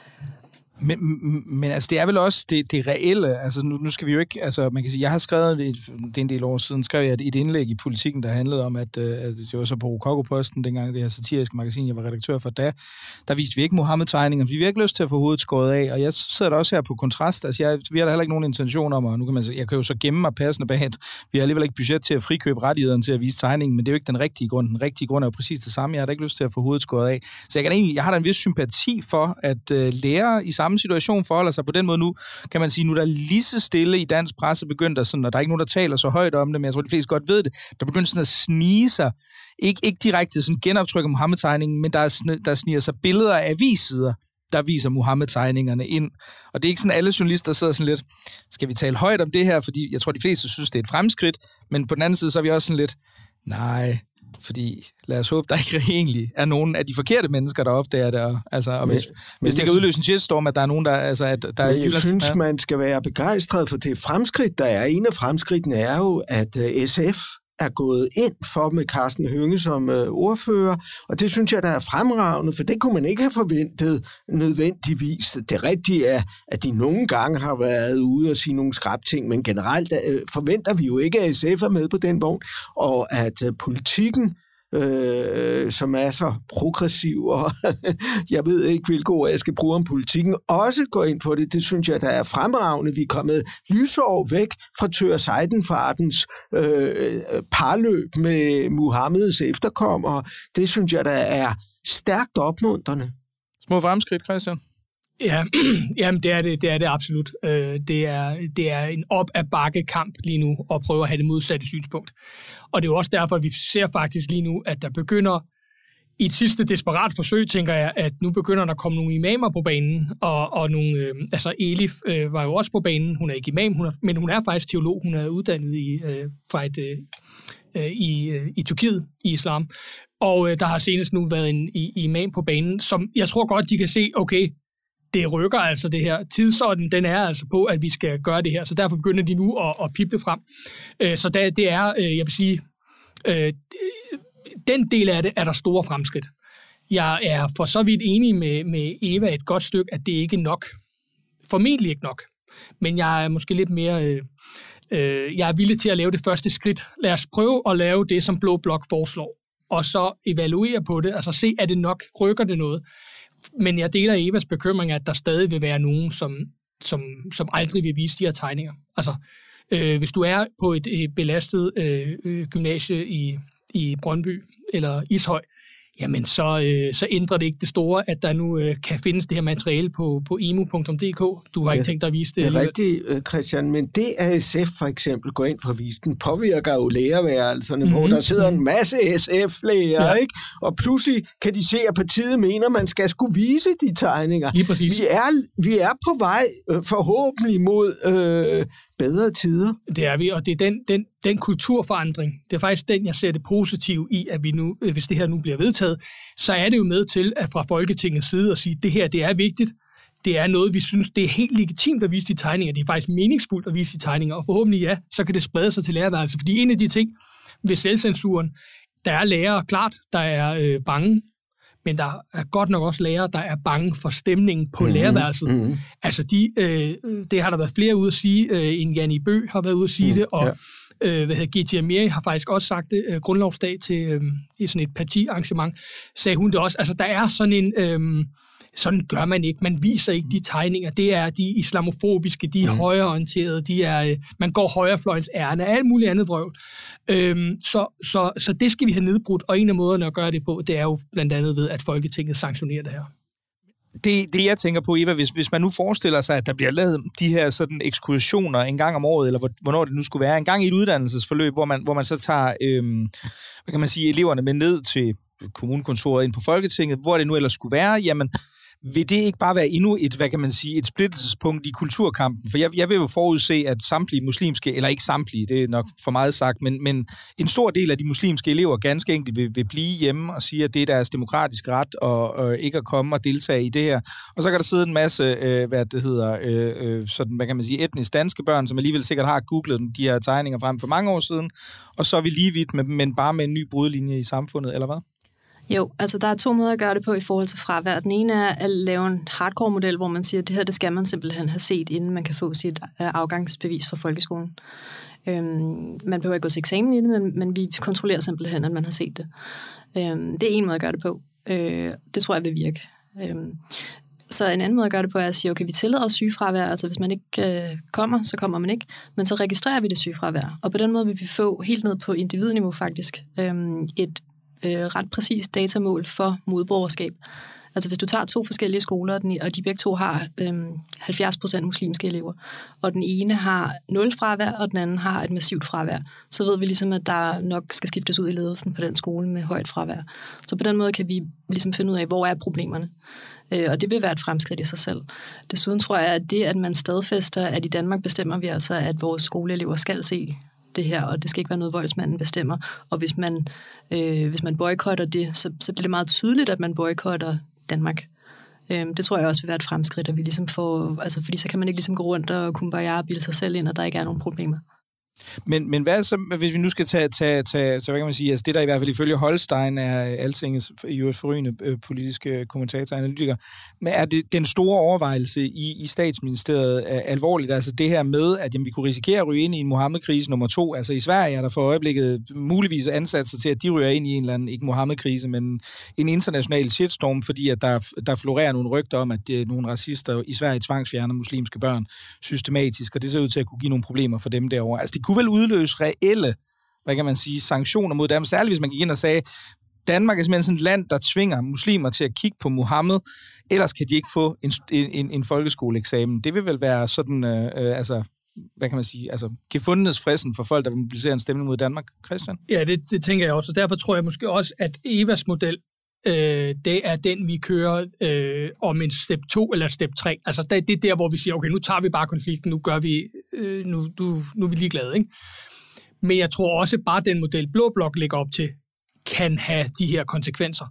Men, men altså, det er vel også det, det reelle, altså nu, nu skal vi jo ikke, altså man kan sige, jeg har skrevet, et, det er en del år siden, skrev jeg et, et indlæg i Politikken, der handlede om, at, at det var så på Rococo-posten, dengang det her satiriske magasin, jeg var redaktør for, da, der viste vi ikke Mohammed-tegninger, fordi vi har ikke lyst til at få hovedet skåret af, og jeg sidder der også her på Kontrast, altså jeg, vi har da heller ikke nogen intention om, og nu kan man sige, jeg kan jo så gemme mig passende bag, at vi har alligevel ikke budget til at frikøbe rettighederne til at vise tegningen, men det er jo ikke den rigtige grund, den rigtige grund er jo præcis det samme, jeg har da ikke lyst til at få hovedet skåret af, så jeg, kan egentlig, jeg har da en vis sympati for, at uh, lærere i samme situation forholder sig på den måde nu, kan man sige, nu der er lige så stille i dansk presse begyndt der sådan, og der er ikke nogen, der taler så højt om det, men jeg tror, de fleste godt ved det, der begynder sådan at snige sig, ikke, ikke direkte sådan genoptryk af Mohammed-tegningen, men der, er, der sniger sig billeder af avissider, der viser Mohammed-tegningerne ind. Og det er ikke sådan, alle journalister sidder sådan lidt, skal vi tale højt om det her, fordi jeg tror, de fleste synes, det er et fremskridt, men på den anden side, så er vi også sådan lidt, nej, Fordi lad os håbe, der ikke egentlig er nogen af de forkerte mennesker, der opdager det. Og, altså, og men, hvis, men hvis det kan udløse en shitstorm, at der er nogen, der... Altså, at der jeg er jeg synes, man skal være begejstret for det fremskridt, der er. En af fremskridtene er jo, at uh, S F er gået ind for med Karsten Hønge som uh, ordfører, og det synes jeg, der er fremragende, for det kunne man ikke have forventet nødvendigvis. Det rigtige er, at de nogle gange har været ude og sige nogle skrabting, men generelt uh, forventer vi jo ikke, at S F er med på den vogn, og at uh, politikken Øh, som er så progressiv, og jeg ved ikke, hvilke ord jeg skal bruge om politikken, også går ind på det. Det synes jeg, der er fremragende. Vi er kommet lysår væk fra Tør Seidenfartens øh, parløb med Muhammeds efterkommere. Det synes jeg, der er stærkt opmuntrende. Små fremskridt, Christian? Ja, jamen det er det, det er det absolut. Det er, det er en op ad bakke kamp lige nu at prøve at have det modsatte synspunkt. Og det er jo også derfor, at vi ser faktisk lige nu, at der begynder i et sidste desperat forsøg, tænker jeg, at nu begynder der at komme nogle imamer på banen, og, og nogle, øh, altså Elif øh, var jo også på banen, hun er ikke imam, hun er, men hun er faktisk teolog, hun er uddannet i, øh, fra et, øh, i, øh, i Tyrkiet, i islam, og øh, der har senest nu været en i, imam på banen, som jeg tror godt, de kan se, okay, det rykker altså det her. Tidsorden, den er altså på, at vi skal gøre det her, så derfor begynder de nu at, at pible frem. Øh, så der, det er, øh, jeg vil sige, øh, den del af det er der store fremskridt. Jeg er for så vidt enig med, med Eva et godt stykke, at det ikke er nok. Formentlig ikke nok. Men jeg er måske lidt mere... Øh, øh, jeg er villig til at lave det første skridt. Lad os prøve at lave det, som Blå Blok foreslår. Og så evaluere på det. Altså se, er det nok? Rykker det noget? Men jeg deler Evas bekymring, at der stadig vil være nogen, som, som, som aldrig vil vise de her tegninger. Altså, øh, hvis du er på et, et belastet øh, gymnasie i, i Brøndby eller Ishøj, jamen så, øh, så ændrer det ikke det store, at der nu øh, kan findes det her materiale på, på emu punktum d k. Du har det, ikke tænkt dig at vise det. Det er rigtigt, Christian, men det at S F for eksempel går ind for at vise den, påvirker jo lærerværelserne, mm-hmm. hvor der sidder en masse S F-læger, ja. ikke? Og pludselig kan de se, at partiet mener, at man skal skulle vise de tegninger. Lige præcis. Vi er, vi er på vej øh, forhåbentlig mod øh, bedre tider. Det er vi, og det er den, den, den kulturforandring, det er faktisk den, jeg ser det positive i, at vi nu, hvis det her nu bliver vedtaget, så er det jo med til, at fra Folketingets side at sige, at det her, det er vigtigt, det er noget, vi synes, det er helt legitimt at vise de tegninger, det er faktisk meningsfuldt at vise de tegninger, og forhåbentlig ja, så kan det sprede sig til lærerværelser, fordi en af de ting ved selvcensuren, der er lærere, klart, der er øh, bange, men der er godt nok også lærere, der er bange for stemningen på mm-hmm. lærerværelset. Mm-hmm. Altså, de, øh, det har der været flere ude at sige, øh, en Janni Bø har været ude at sige mm, det, og ja. øh, hvad hedder, G T Amiri har faktisk også sagt det, øh, grundlovsdag til øh, i sådan et partiarrangement, sagde hun det også. Altså, der er sådan en... Øh, sådan gør man ikke. Man viser ikke de tegninger. Det er de islamofobiske, de er mm. højreorienterede, de er, man går højrefløjens ærne, alt muligt andet vrøvl. Øhm, så, så, så det skal vi have nedbrudt, og en af måderne at gøre det på, det er jo blandt andet ved, at Folketinget sanktionerer det her. Det, det jeg tænker på, Eva, hvis, hvis man nu forestiller sig, at der bliver lavet de her sådan ekskursioner en gang om året, eller hvornår det nu skulle være, en gang i et uddannelsesforløb, hvor man, hvor man så tager, øhm, hvad kan man sige, eleverne med ned til kommunekontoret ind på Folketinget, hvor det nu ellers skulle være, jamen, vil det ikke bare være endnu et, hvad kan man sige, et splittelsespunkt i kulturkampen? For jeg, jeg vil jo forudse, at samtlige muslimske, eller ikke samtlige, det er nok for meget sagt, men, men en stor del af de muslimske elever ganske enkelt vil, vil blive hjemme og sige, at det er deres demokratiske ret og, og ikke at komme og deltage i det her. Og så kan der sidde en masse, øh, hvad det hedder, øh, øh, sådan, hvad kan man sige, etnisk danske børn, som alligevel sikkert har googlet de her tegninger frem for mange år siden, og så er vi lige vidt, med, men bare med en ny brudlinje i samfundet, eller hvad? Jo, altså der er to måder at gøre det på i forhold til fravær. Den ene er at lave en hardcore-model, hvor man siger, at det her det skal man simpelthen have set, inden man kan få sit afgangsbevis fra folkeskolen. Øhm, man behøver ikke gå til eksamen i det, men, men vi kontrollerer simpelthen, at man har set det. Øhm, det er en måde at gøre det på. Øh, det tror jeg vil virke. Øhm, så en anden måde at gøre det på er at sige, okay, vi tillader sygefravær, altså hvis man ikke øh, kommer, så kommer man ikke, men så registrerer vi det sygefravær. Og på den måde vil vi få helt ned på individniveau faktisk øhm, et Øh, ret præcist datamål for modborgerskab. Altså hvis du tager to forskellige skoler, og, den, og de begge to har øhm, halvfjerds procent muslimske elever, og den ene har nul fravær, og den anden har et massivt fravær, så ved vi ligesom, at der nok skal skiftes ud i ledelsen på den skole med højt fravær. Så på den måde kan vi ligesom finde ud af, hvor er problemerne. Øh, og det vil være et fremskridt i sig selv. Desuden tror jeg, at det, at man stadfæster, at i Danmark bestemmer vi altså, at vores skoleelever skal se det her, og det skal ikke være noget, voldsmanden bestemmer. Og hvis man, øh, hvis man boykotter det, så, så bliver det meget tydeligt, at man boykotter Danmark. Øh, det tror jeg også vil være et fremskridt, at vi ligesom får, altså fordi så kan man ikke ligesom gå rundt og kumbaya og bilde sig selv ind, og der ikke er nogen problemer. Men, men hvad så, hvis vi nu skal tage, tage, tage, tage hvad kan man sige, altså det der i hvert fald ifølge Holstein er Altingets i øvrigt forrygende øh, politiske kommentator og analytiker, men er det den store overvejelse i, i statsministeriet er alvorligt, altså det her med, at jamen, vi kunne risikere at ryge ind i en Mohammed-krise nummer to, altså i Sverige er der for øjeblikket muligvis ansat sig til, at de ryger ind i en eller anden, ikke Mohammed-krise, men en international shitstorm, fordi at der, der florerer nogle rygter om, at det, nogle racister i Sverige tvangsfjerner muslimske børn systematisk, og det ser ud til at kunne give nogle problemer for dem derovre. Altså det kunne vel udløse reelle, hvad kan man sige, sanktioner mod dem, særligt hvis man gik ind og sagde, Danmark er simpelthen sådan et land, der tvinger muslimer til at kigge på Muhammed, ellers kan de ikke få en, en, en folkeskoleeksamen. Det vil vel være sådan, øh, altså, hvad kan man sige, altså, gefundenhedsfristen for folk, der vil mobilisere en stemme mod Danmark, Christian? Ja, det, det tænker jeg også, og derfor tror jeg måske også, at Evas model, øh, det er den, vi kører øh, om en step to eller step tre. Altså, det, det er der, hvor vi siger, okay, nu tager vi bare konflikten, nu gør vi, øh, nu, nu, nu er vi ligeglade, ikke? Men jeg tror også, bare den model, Blå Blok lægger op til, kan have de her konsekvenser.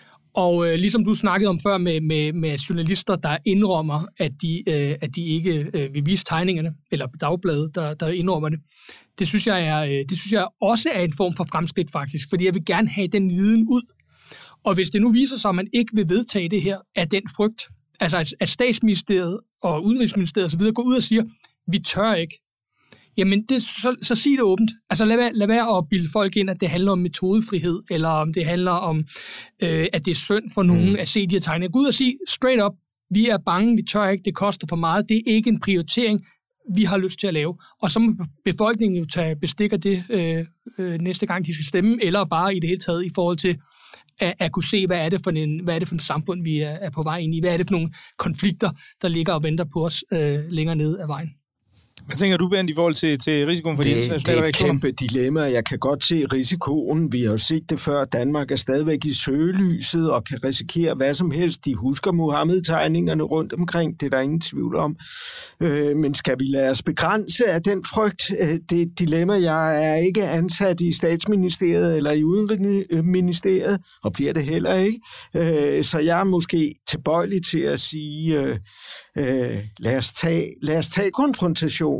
Og øh, ligesom du snakkede om før med, med, med journalister, der indrømmer, at de, øh, at de ikke øh, vil vise tegningerne, eller dagbladet, der, der indrømmer det, det synes, jeg er, øh, det synes jeg også er en form for fremskridt faktisk, fordi jeg vil gerne have den viden ud. Og hvis det nu viser sig, at man ikke vil vedtage det her af den frygt, altså at, at statsministeriet og udenrigsministeriet osv. går ud og siger, vi tør ikke, jamen det, så, så sig det åbent. Altså lad være, lad være at bilde folk ind, at det handler om metodefrihed, eller om det handler om, øh, at det er synd for nogen at se de her tegninger. Gå ud og sige straight up, vi er bange, vi tør ikke, det koster for meget, det er ikke en prioritering, vi har lyst til at lave. Og så må befolkningen jo tage bestik af det øh, øh, næste gang, de skal stemme, eller bare i det hele taget i forhold til at, at kunne se, hvad er det for en, hvad er det for en samfund, vi er, er på vej ind i, hvad er det for nogle konflikter, der ligger og venter på os øh, længere ned ad vejen. Hvad tænker du, Bent, i forhold til, til risikoen for det, de internationale reaktioner? Det er et kæmpe dilemma. Jeg kan godt se risikoen. Vi har jo set det før. Danmark er stadigvæk i søgelyset og kan risikere hvad som helst. De husker Muhammed-tegningerne rundt omkring. Det er der ingen tvivl om. Øh, men skal vi lade os begrænse af den frygt? Det er et dilemma. Jeg er ikke ansat i Statsministeriet eller i Udenrigsministeriet, og bliver det heller ikke. Øh, så jeg er måske tilbøjelig til at sige, øh, øh, lad os tage, lad os tage konfrontation.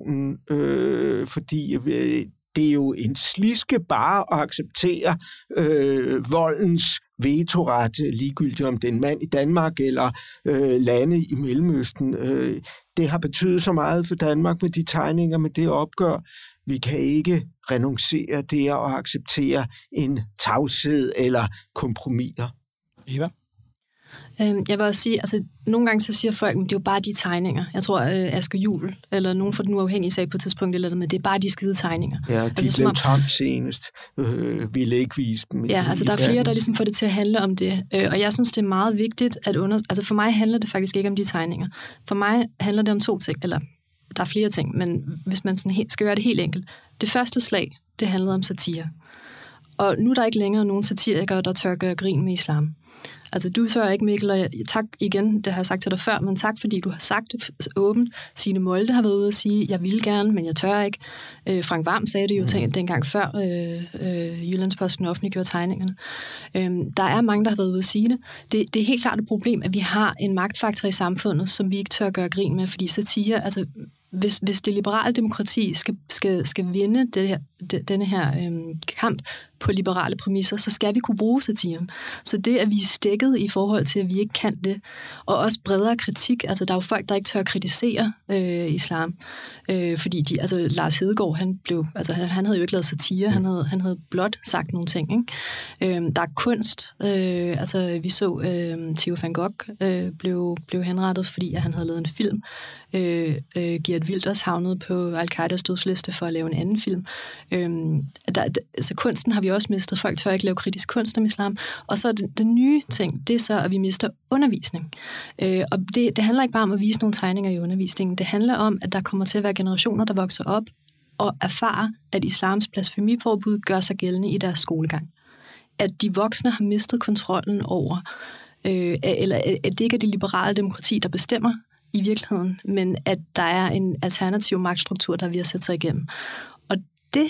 Øh, fordi øh, det er jo en sliske bare at acceptere øh, voldens vetoret, ligegyldigt om det er en mand i Danmark eller øh, lande i Mellemøsten. Øh, det har betydet så meget for Danmark med de tegninger, med det opgør. Vi kan ikke renoncere det og acceptere en tavshed eller kompromiser. Eva? Jeg vil også sige, altså nogle gange så siger folk, at det er jo bare de tegninger. Jeg tror, uh, Asger Juhl, eller nogen fra den uafhængige sag på et tidspunkt, eller med, det er bare de skide tegninger. Ja, de altså, blev om... tamt senest. Øh, ville ikke vise dem. Ja, altså der er flere, der ligesom får det til at handle om det. Øh, og jeg synes, det er meget vigtigt at under... Altså for mig handler det faktisk ikke om de tegninger. For mig handler det om to ting, eller der er flere ting, men hvis man sådan helt, skal gøre det helt enkelt. Det første slag, det handlede om satire. Og nu er der ikke længere nogen satirikere, der tør gøre grin med islam. Altså, du tør ikke, Mikkel, og tak igen, det har jeg sagt til dig før, men tak, fordi du har sagt det åbent. Signe Molde har været ude og sige, jeg vil gerne, men jeg tør ikke. Øh, Frank Hvam sagde det jo mm. dengang før øh, øh, Jyllandsposten offentliggjorde tegningerne. Øh, der er mange, der har været ude at sige det. det. Det er helt klart et problem, at vi har en magtfaktor i samfundet, som vi ikke tør gøre grin med, fordi satire, altså hvis, hvis det liberale demokrati skal, skal, skal vinde det her, det, denne her øhm, kamp på liberale præmisser, så skal vi kunne bruge satiren. Så det, at vi er stikket i forhold til, at vi ikke kan det, og også bredere kritik, altså der er jo folk, der ikke tør kritisere øh, islam, øh, fordi de, altså Lars Hedegaard, han blev, altså han, han havde jo ikke lavet satire, han havde, han havde blot sagt nogle ting, ikke? Øh, der er kunst, øh, altså vi så øh, Theo van Gogh øh, blev, blev henrettet, fordi at han havde lavet en film. Øh, øh, Geert Wilders havnede på Al-Qaidas dødsliste for at lave en anden film. Øh, der, altså kunsten har vi også mistet. Folk tør ikke lave kritisk kunst om islam. Og så den, den nye ting, det er så, at vi mister undervisning. Øh, og det, det handler ikke bare om at vise nogle tegninger i undervisningen. Det handler om, at der kommer til at være generationer, der vokser op og erfarer, at islams blasfemiforbud gør sig gældende i deres skolegang. At de voksne har mistet kontrollen over, øh, eller at det ikke er det liberale demokrati, der bestemmer i virkeligheden, men at der er en alternativ magtstruktur, der er ved at sætte sig igennem. Og det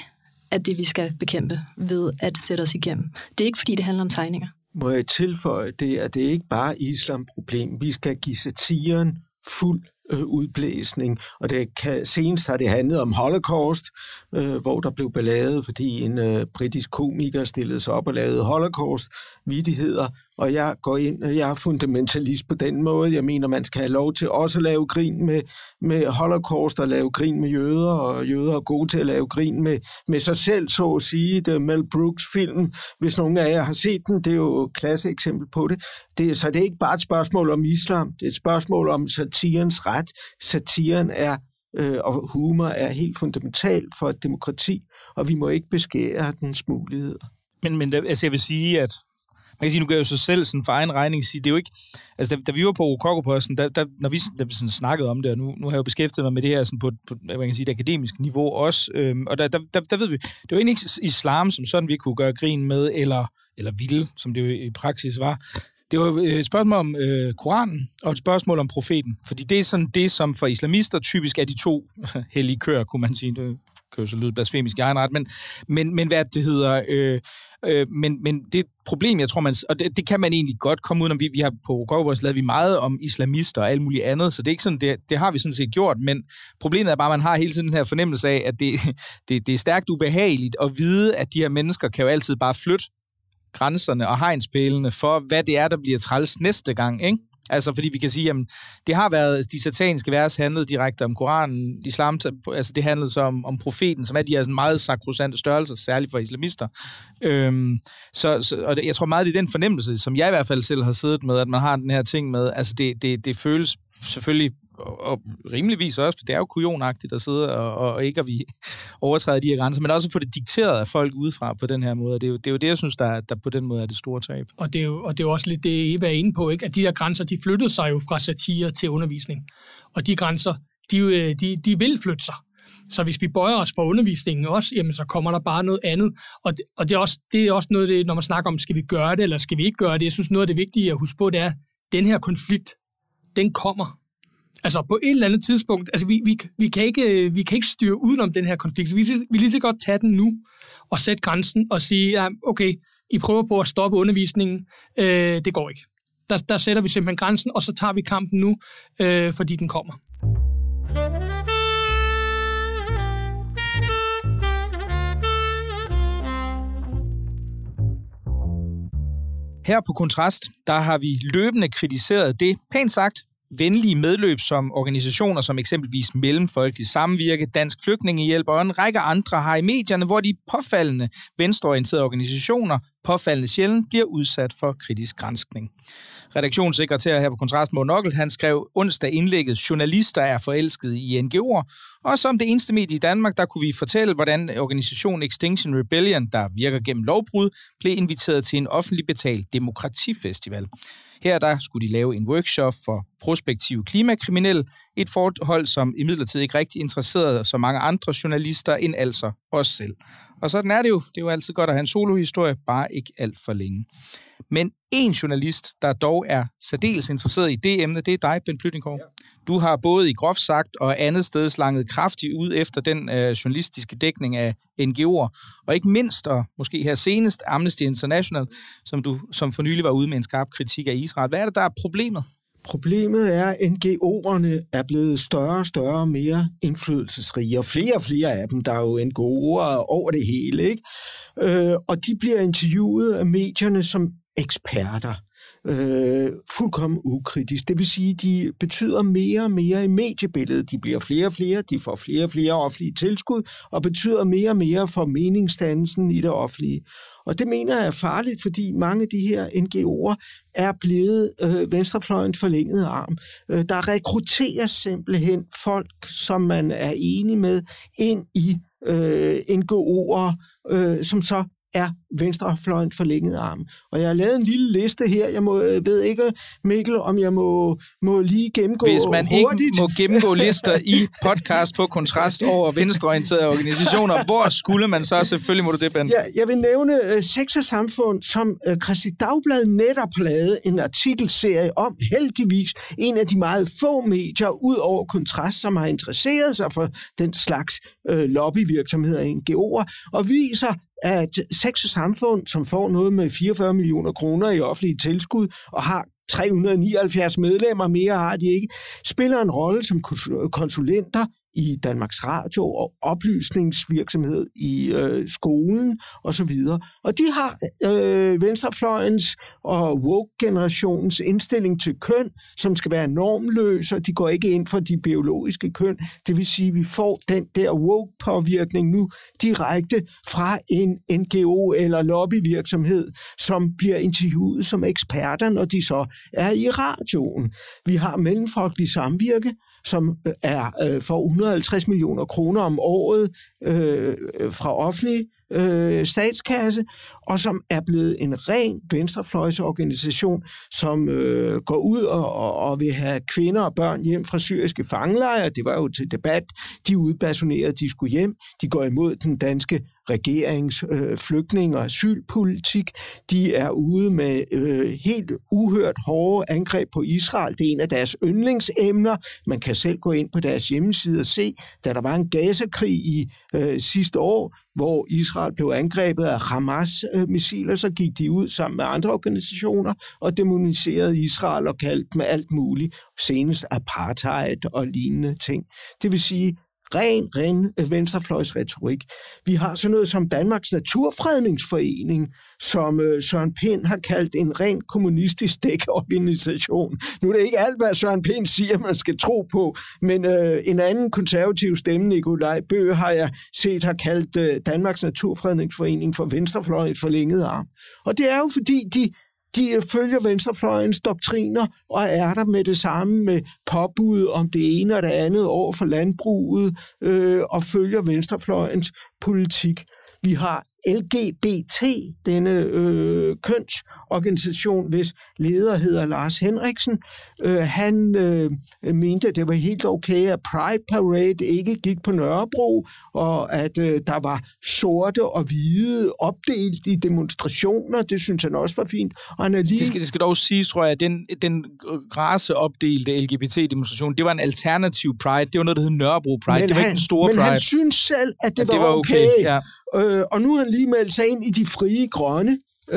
er det, vi skal bekæmpe ved at sætte os igennem. Det er ikke, fordi det handler om tegninger. Må jeg tilføje det, at det ikke bare er islamproblem. Vi skal give satiren fuld øh, udblæsning, og det kan, senest har det handlet om Holocaust, øh, hvor der blev ballade, fordi en øh, britisk komiker stillede sig op og lavede Holocaust-vittigheder, og jeg går ind, og jeg er fundamentalist på den måde. Jeg mener, man skal have lov til også at lave grin med, med Holocaust og lave grin med jøder, og jøder er gode til at lave grin med, med sig selv, så at sige. Det Mel Brooks-film, hvis nogen af jer har set den, det er jo et klasse eksempel på det. det. Så det er ikke bare et spørgsmål om islam, det er et spørgsmål om satirens ret. Satiren er, øh, og humor er helt fundamental for et demokrati, og vi må ikke beskære dens muligheder. Men, men altså, jeg vil sige, at man kan sige, nu gør jeg jo så selv sådan for egen regning sige, det er jo ikke, altså da, da vi var på Rokokoposten, der, der, når vi, da vi sådan snakkede om det, og nu, nu har jeg jo beskæftiget mig med det her sådan på, på man kan sige, det akademiske niveau også, øhm, og der, der, der, der ved vi, det er jo egentlig ikke islam, som sådan vi kunne gøre grin med, eller, eller vilde, som det jo i praksis var. Det var et spørgsmål om øh, Koranen, og et spørgsmål om profeten, fordi det er sådan det, som for islamister typisk er de to hellige køer, kunne man sige. Det kan jo så lyde blasfemisk i egen ret, men, men, men hvad det hedder... Øh, Øh, men, men det er et problem, jeg tror, man... Og det, det kan man egentlig godt komme ud, når vi, vi har på Rokokoposten lavet vi meget om islamister og alt muligt andet, så det er ikke sådan, det, det har vi sådan set gjort, men problemet er bare, at man har hele tiden den her fornemmelse af, at det, det, det er stærkt ubehageligt at vide, at de her mennesker kan jo altid bare flytte grænserne og hegnspælene for, hvad det er, der bliver træls næste gang, ikke? Altså, fordi vi kan sige, jamen, det har været, de sataniske vers handlede direkte om Koranen, islam, altså det handlede så om, om profeten, som er de her sådan meget sakrosante størrelser, særligt for islamister. Øhm, så, så, og det, jeg tror meget, det er den fornemmelse, som jeg i hvert fald selv har siddet med, at man har den her ting med, altså det, det, det føles selvfølgelig, og, og rimeligvis også, for det er jo kujonagtigt at sidde og, og, og ikke at vi overtræder de her grænser, men også at få det dikteret af folk udefra på den her måde. Det er jo det, er jo det jeg synes, der, der på den måde er det store tab. Og det er jo, og det er jo også lidt det, Eva er inde på, ikke? At de her grænser, de flyttede sig jo fra satire til undervisning. Og de grænser, de, de, de vil flytte sig. Så hvis vi bøjer os for undervisningen også, jamen så kommer der bare noget andet. Og det, og det, er, også, det er også noget, det, når man snakker om, skal vi gøre det, eller skal vi ikke gøre det? Jeg synes, noget af det vigtige at huske på, det er, den her konflikt, den kommer. Altså på et eller andet tidspunkt, altså vi, vi, vi, kan ikke, vi kan ikke styre udenom den her konflikt, så vi vil lige så godt tage den nu og sætte grænsen og sige, ja, okay, I prøver på at stoppe undervisningen, øh, det går ikke. Der, der sætter vi simpelthen grænsen, og så tager vi kampen nu, øh, fordi den kommer. Her på Kontrast, der har vi løbende kritiseret det, pænt sagt, venlige medløb som organisationer som eksempelvis Mellemfolkelig Samvirke, Dansk Flygtningehjælp og en række andre har i medierne, hvor de påfaldende venstreorienterede organisationer påfaldende sjældent bliver udsat for kritisk granskning. Redaktionssekretær her på Kontrast, Morten Ockelt, han skrev onsdag indlægget "Journalister er forelskede i N G O'er", og som det eneste medie i Danmark, der kunne vi fortælle, hvordan organisationen Extinction Rebellion, der virker gennem lovbrud, blev inviteret til en offentlig betalt demokratifestival. Her der skulle de lave en workshop for prospektive klimakriminelle, et forhold, som imidlertid ikke rigtig interesserede så mange andre journalister end altså os selv. Og sådan er det jo. Det er jo altid godt at have en solohistorie, bare ikke alt for længe. Men en journalist, der dog er særdeles interesseret i det emne, det er dig, Bent Plyttinggaard. Du har både i groft sagt og andet sted slanget kraftigt ud efter den øh, journalistiske dækning af N G O'er, og ikke mindst, og måske her senest, Amnesty International, som du som for nylig var ude med en skarp kritik af Israel. Hvad er det, der er problemet? Problemet er, at N G O'erne er blevet større og større og mere indflydelsesrige, og flere og flere af dem, der er jo N G O'er over det hele, ikke? Øh, og de bliver interviewet af medierne som eksperter. Øh, fuldkommen ukritisk. Det vil sige, de betyder mere og mere i mediebilledet. De bliver flere og flere, de får flere og flere offentlige tilskud, og betyder mere og mere for meningsdannelsen i det offentlige. Og det mener jeg er farligt, fordi mange af de her N G O'er er blevet øh, venstrefløjens forlængede arm. Øh, der rekrutteres simpelthen folk, som man er enig med, ind i øh, N G O'er, øh, som så er venstrefløjen forlænget arm. Og jeg har lavet en lille liste her. Jeg må, ved ikke, Mikkel, om jeg må, må lige gennemgå hurtigt. Hvis man hurtigt. ikke må gennemgå lister i podcast på Kontrast over venstreorienterede organisationer, hvor skulle man så? Selvfølgelig må du det, Ben. Ja, jeg vil nævne uh, Sex og Samfund, som uh, Kristeligt Dagblad netop lavede en artikelserie om, heldigvis en af de meget få medier, ud over Kontrast, som har interesseret sig for den slags uh, lobbyvirksomheder i N G O'er, og viser, at Sex og Samfund, som får noget med fireogfyrre millioner kroner i offentlige tilskud, og har tre hundrede og nioghalvfjerds medlemmer, mere har de ikke, spiller en rolle som konsulenter i Danmarks Radio og oplysningsvirksomhed i øh, skolen osv. Og de har øh, venstrefløjens og woke-generationens indstilling til køn, som skal være normløs, og de går ikke ind for de biologiske køn. Det vil sige, at vi får den der woke-påvirkning nu direkte fra en N G O eller lobbyvirksomhed, som bliver interviewet som eksperter, når de så er i radioen. Vi har Mellemfolkelig Samvirke, som er øh, for et hundrede og halvtreds millioner kroner om året øh, fra offentlig øh, statskasse, og som er blevet en ren venstrefløjsorganisation, som øh, går ud og, og, og vil have kvinder og børn hjem fra syriske fangelejre. Det var jo til debat. De udbasunerede, at de skulle hjem. De går imod den danske regerings øh, flygtning- og asylpolitik. De er ude med øh, helt uhørt hårde angreb på Israel. Det er en af deres yndlingsemner. Man kan selv gå ind på deres hjemmeside og se, da der var en Gaza-krig i øh, sidste år, hvor Israel blev angrebet af Hamas-missiler, så gik de ud sammen med andre organisationer og demoniserede Israel og kaldte dem alt muligt, senest apartheid og lignende ting. Det vil sige, ren, ren venstrefløjsretorik. Vi har sådan noget som Danmarks Naturfredningsforening, som øh, Søren Pind har kaldt en ren kommunistisk dækorganisation. Nu er det ikke alt, hvad Søren Pind siger, man skal tro på, men øh, en anden konservativ stemme, Nikolaj Bø, har jeg set har kaldt øh, Danmarks Naturfredningsforening for venstrefløjens forlængede arm. Og det er jo fordi, de De følger venstrefløjens doktriner og er der med det samme med påbud om det ene og det andet over for landbruget øh, og følger venstrefløjens politik. Vi har L G B T, denne øh, kønsorganisation, hvis leder hedder Lars Henriksen. Øh, han øh, mente, at det var helt okay, at Pride Parade ikke gik på Nørrebro, og at øh, der var sorte og hvide opdelt i demonstrationer. Det synes han også var fint. Og han er lige... det, skal, det skal dog siges, tror jeg, at den, den raceopdelte L G B T-demonstration, det var en alternativ Pride. Det var noget, der hed Nørrebro Pride. Men det var han, ikke den store men Pride. Men han synes selv, at det, at var, det var okay. okay. Ja. Øh, og nu har han lige meldt sig ind i de frie grønne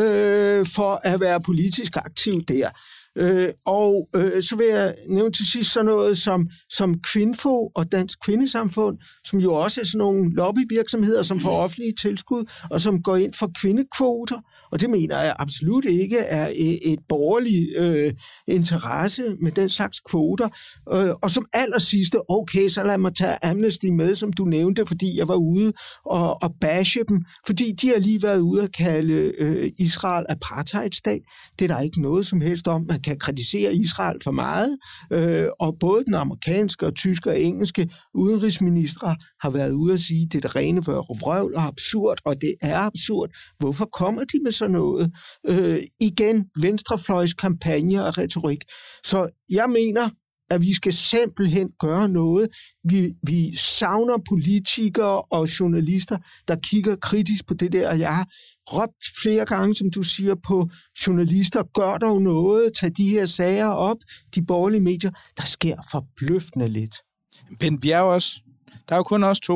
øh, for at være politisk aktiv der. Øh, og øh, så vil jeg nævne til sidst sådan noget som, som Kvinfo og Dansk Kvindesamfund, som jo også er sådan nogle lobbyvirksomheder, som får offentlige tilskud, og som går ind for kvindekvoter. Og det mener jeg absolut ikke er et borgerligt øh, interesse med den slags kvoter. Øh, og som allersidste, okay, så lad mig tage Amnesty med, som du nævnte, fordi jeg var ude og, og bashe dem, fordi de har lige været ude at kalde øh, Israel apartheidstat. Det er der ikke noget som helst om. Man kan kritisere Israel for meget, øh, og både den amerikanske og tyske og engelske udenrigsministre har været ude at sige, at det er det rene vrøvl og absurd, og det er absurd. Hvorfor kommer de med sådan noget? Øh, igen, venstrefløjs kampagne og retorik. Så jeg mener, at vi skal simpelthen gøre noget. Vi, vi savner politikere og journalister, der kigger kritisk på det der, og jeg har råbt flere gange, som du siger, på journalister, gør dog noget, tag de her sager op, de borgerlige medier. Der sker forbløffende lidt. Men vi er jo også, der er jo kun os to.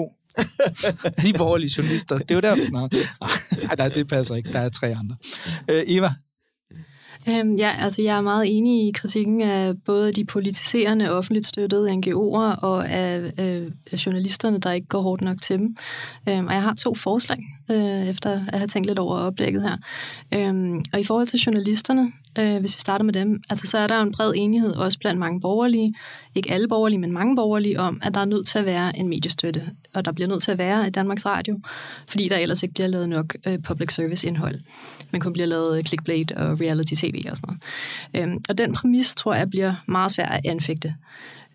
De borgerlige journalister. Det er jo der. Nej, nej, det passer ikke. Der er tre andre. Øh, Eva? Øhm, ja, altså jeg er meget enig i kritikken af både de politiserende offentligt støttede N G O'er og af øh, journalisterne, der ikke går hårdt nok til dem. Øhm, og jeg har to forslag, øh, efter at have tænkt lidt over oplægget her. Øhm, og i forhold til journalisterne, øh, hvis vi starter med dem, altså så er der en bred enighed også blandt mange borgerlige, ikke alle borgerlige, men mange borgerlige, om, at der er nødt til at være en mediestøtte, og der bliver nødt til at være i Danmarks Radio, fordi der ellers ikke bliver lavet nok øh, public service indhold, men kun bliver lavet clickbait og reality tv og sådan noget. Øhm, og den præmis, tror jeg, bliver meget svær at anfægte.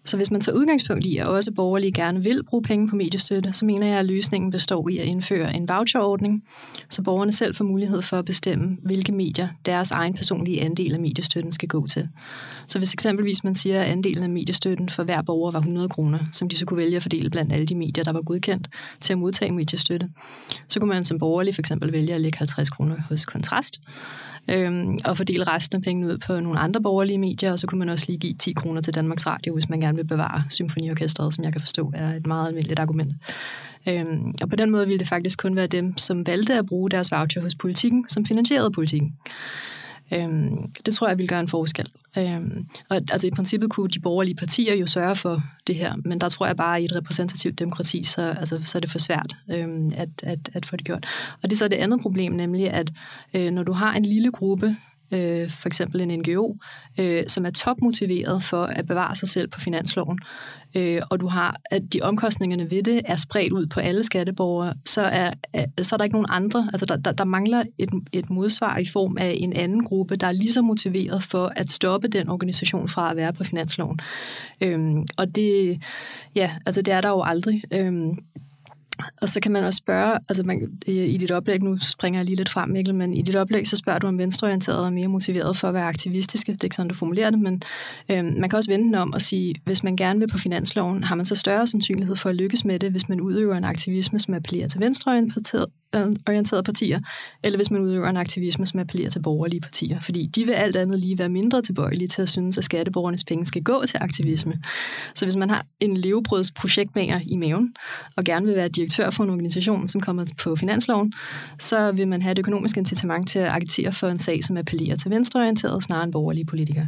Så hvis man tager udgangspunkt i, at også borgerlige gerne vil bruge penge på mediestøtte, så mener jeg, at løsningen består i at indføre en voucherordning, så borgerne selv får mulighed for at bestemme, hvilke medier deres egen personlige andel af mediestøtten skal gå til. Så hvis eksempelvis man siger, at andelen af mediestøtten for hver borger var hundrede kroner, som de så kunne vælge at fordele blandt alle de medier, der var godkendt til at modtage mediestøtte, så kunne man som borgerlig for eksempel vælge at lægge halvtreds kroner hos Kontrast, øhm, og fordele resten af pengene ud på nogle andre borgerlige medier, og så kunne man også lige give ti kroner til Danmarks Radio, hvis man gerne vil bevare symfoniorkestret, som jeg kan forstå er et meget almindeligt argument. Øhm, og på den måde ville det faktisk kun være dem, som valgte at bruge deres voucher hos Politikken, som finansierede Politikken. Øhm, det tror jeg vil gøre en forskel. Øhm, og altså i princippet kunne de borgerlige partier jo sørge for det her, men der tror jeg bare, at i et repræsentativt demokrati, så, altså, så er det for svært øhm, at, at, at få det gjort. Og det er så det andet problem, nemlig at øh, når du har en lille gruppe, øh, for eksempel en N G O, øh, som er topmotiveret for at bevare sig selv på finansloven, øh, og du har, at de omkostningerne ved det er spredt ud på alle skatteborgere, så er, så er der ikke nogen andre, altså der, der, der mangler et, et modsvar i form af en anden gruppe, der er lige så motiveret for at stoppe den organisation fra at være på finansloven. Øhm, og det, ja, altså det er der jo aldrig. Øhm, Og så kan man også spørge, altså man, i dit oplæg, nu springer jeg lige lidt frem, Mikkel, men i dit oplæg, så spørger du om venstreorienterede er mere motiveret for at være aktivistiske. Det er ikke sådan, du formulerer det, men øhm, man kan også vende den om og sige, hvis man gerne vil på finansloven, har man så større sandsynlighed for at lykkes med det, hvis man udøver en aktivisme, som appellerer til venstreorienterede partier, eller hvis man udøver en aktivisme, som appellerer til borgerlige partier. Fordi de vil alt andet lige være mindre tilbøjelige til at synes, at skatteborgernes penge skal gå til aktivisme. Så hvis man har en levebrødsprojektmager i maven, og gerne vil være direktør for en organisation, som kommer på finansloven, så vil man have et økonomisk incitament til at agitere for en sag, som appellerer til venstreorienterede snarere end borgerlige politikere.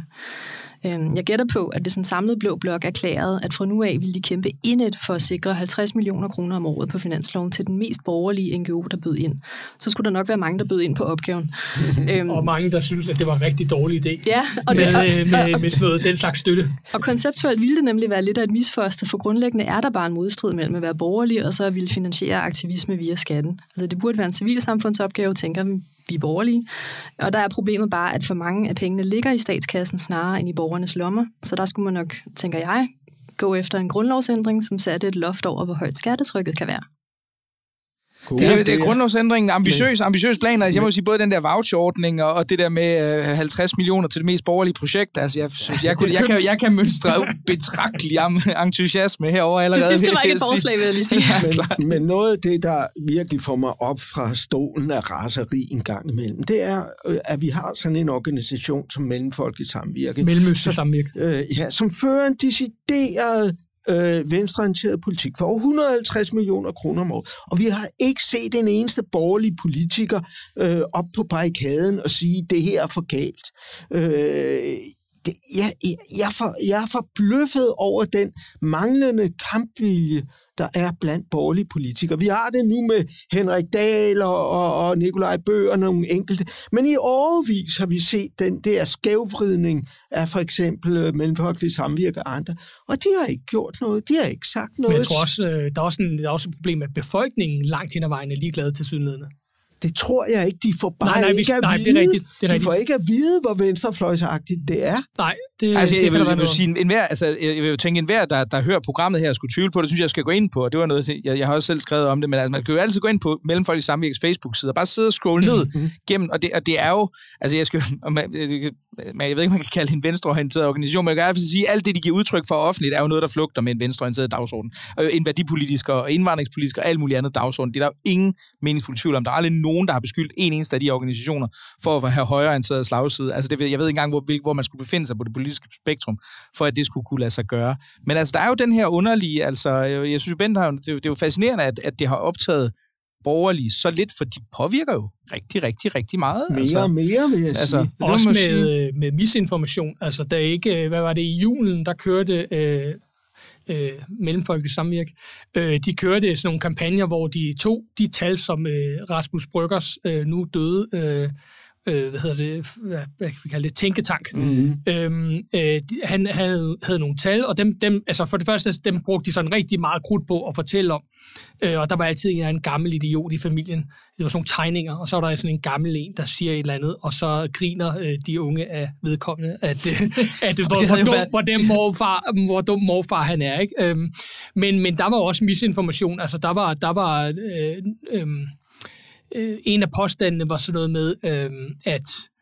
Jeg gætter på, at hvis en samlet blå blok erklærede, at fra nu af ville de kæmpe indet for at sikre halvtreds millioner kroner om året på finansloven til den mest borgerlige N G O, der bød ind, så skulle der nok være mange, der bød ind på opgaven. Og mange, der synes, at det var en rigtig dårlig idé ja, og med, det, med, med, med sådan noget, den slags støtte. Og konceptuelt ville det nemlig være lidt af et misfoster, for grundlæggende er der bare en modstrid mellem at være borgerlig og så at ville finansiere aktivisme via skatten. Altså det burde være en civilsamfundsopgave, tænker vi. Vi er borgerlige. Og der er problemet bare, at for mange af pengene ligger i statskassen snarere end i borgernes lommer. Så der skulle man nok, tænker jeg, gå efter en grundlovsændring, som satte et loft over, hvor højt skattetrykket kan være. Det er, det er grundlovsændringen. Ambitiøs, ambitiøs plan. Altså, jeg må sige, både den der voucherordning og, og det der med øh, halvtreds millioner til det mest borgerlige projekt. Altså, jeg, synes, jeg, kunne, jeg, kan, jeg kan mønstre betragtelig entusiasme herover allerede. Det sidste var ikke et forslag, vil jeg lige sige. Ja, men, men noget af det, der virkelig får mig op fra stolen af raseri en gang imellem, det er, at vi har sådan en organisation som Mellemfolkeligt Samvirke. Mellemøstligt Samvirke. Øh, ja, som fører en decideret Øh, venstreorienteret politik for over et hundrede og halvtreds millioner kroner om året. Og vi har ikke set en eneste borgerlig politiker øh, op på barrikaden og sige, at det her er for galt. Øh, det, jeg, jeg, er for, jeg er forbløffet over den manglende kampvilje, der er blandt borgerlige politikere. Vi har det nu med Henrik Dahl og, og, og Nikolaj Bøh og nogle enkelte, men i årevis har vi set den der skævvridning af for eksempel Mellemfolkeligt Samvirke og andre, og de har ikke gjort noget, de har ikke sagt noget. Men jeg tror også, der er også, en, der er også et problem, at befolkningen langt hen ad vejen er ligeglade til sydenledende. Det tror jeg ikke. De får bare nej, nej, ikke vi, at nej, vide. Det er rigtigt, det er de rigtigt. får ikke at vide, hvor venstrefløjsagtigt det er. Nej, det, altså, det jeg, kan vil, der jeg vil sige, enhver, altså, jeg vil jo tænke, enhver, der, der hører programmet her, skulle tvivle på det, synes jeg, jeg skal gå ind på, og det var noget, jeg, jeg har også selv skrevet om det, men altså, man kan jo altid gå ind på Mellemfolkeligt Samvirkes Facebook-side og bare sidde og scrolle ned mm-hmm. gennem, og det, og det er jo, altså jeg skal, man, jeg ved ikke, man kan kalde det en venstreorienteret organisation, men jeg kan i hvert fald sige, at alt det, de giver udtryk for offentligt, er jo noget, der flugter med en venstreorienteret dagsorden. En værdipolitisk og indvandringspolitisk og alt muligt andet dagsorden. Det er der jo ingen meningsfuld tvivl om. Der er aldrig nogen, der har beskyldt en eneste af de organisationer for at have højreorienteret slagside. Altså, det, jeg ved ikke engang, hvor, hvor man skulle befinde sig på det politiske spektrum, for at det skulle kunne lade sig gøre. Men altså, der er jo den her underlige, altså, jeg, jeg synes jo, Bent har, det, det er jo fascinerende, at, at det har optaget borgerlige så lidt, for de påvirker jo rigtig, rigtig, rigtig meget. Mere altså, og mere, vil jeg altså, sige. Også med, med misinformation. Altså, der ikke, hvad var det, i julen, der kørte øh, øh, Mellemfolkeligt Samvirke. Øh, de kørte sådan nogle kampagner, hvor de tog de tal, som øh, Rasmus Bryggers øh, nu døde øh, øh, hvad hedder det, hvad, hvad kan vi kalde det, tænketank. Mm-hmm. Øhm, øh, de, han havde, havde nogle tal, og dem, dem, altså for det første, dem brugte de sådan rigtig meget krudt på at fortælle om. Øh, og der var altid en, en gammel idiot i familien. Det var sådan nogle tegninger, og så var der sådan en gammel en, der siger et eller andet, og så griner øh, de unge af vedkommende, at, øh, at hvor, hvor, dum, hvor, dem morfar, hvor dum morfar han er. Ikke? Øhm, men, men der var også misinformation. Altså der var, der var øh, øh, øh, en af påstandene var sådan noget med, øh, at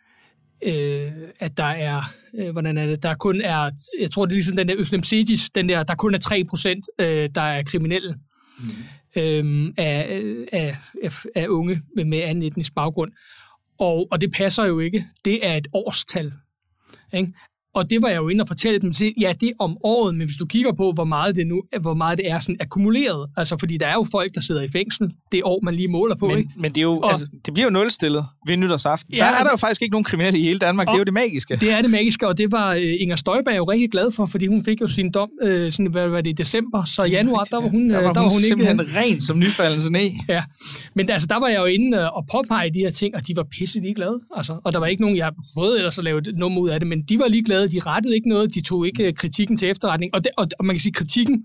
Øh, at der er, øh, hvordan er det, der kun er, jeg tror det er ligesom den der Özlem Cekic, den der, der kun er tre procent, øh, der er kriminelle mm. øh, af, af, af, af unge med, med anden etnisk baggrund. Og, og det passer jo ikke. Det er et årstal. Ikke? Og det var jeg jo inde og fortælle dem til, ja, det er om året, men hvis du kigger på, hvor meget det nu, hvor meget det er sådan akkumuleret, altså fordi der er jo folk, der sidder i fængsel, det år, man lige måler på, men, ikke? Men det, er jo, og, altså, det bliver jo nulstillet ved nytårsaften. Ja, der er der jo faktisk ikke nogen kriminelle i hele Danmark, det er jo det magiske. Det er det magiske, og det var uh, Inger Støjberg jo rigtig glad for, fordi hun fik jo sin dom, uh, sådan, hvad var det, i december, så i januar, rigtigt, der var hun, der var der hun, var hun simpelthen ikke, ren som nyfalden sne. Ja, men altså, der var jeg jo inde og påpege de her ting, og de var pisse ligeglade, altså, og der var ikke nogen, jeg prøvede ellers at lave noget ud af det, men de var ligeglade, de rettede ikke noget, de tog ikke kritikken til efterretning, og, det, og, og man kan sige, kritikken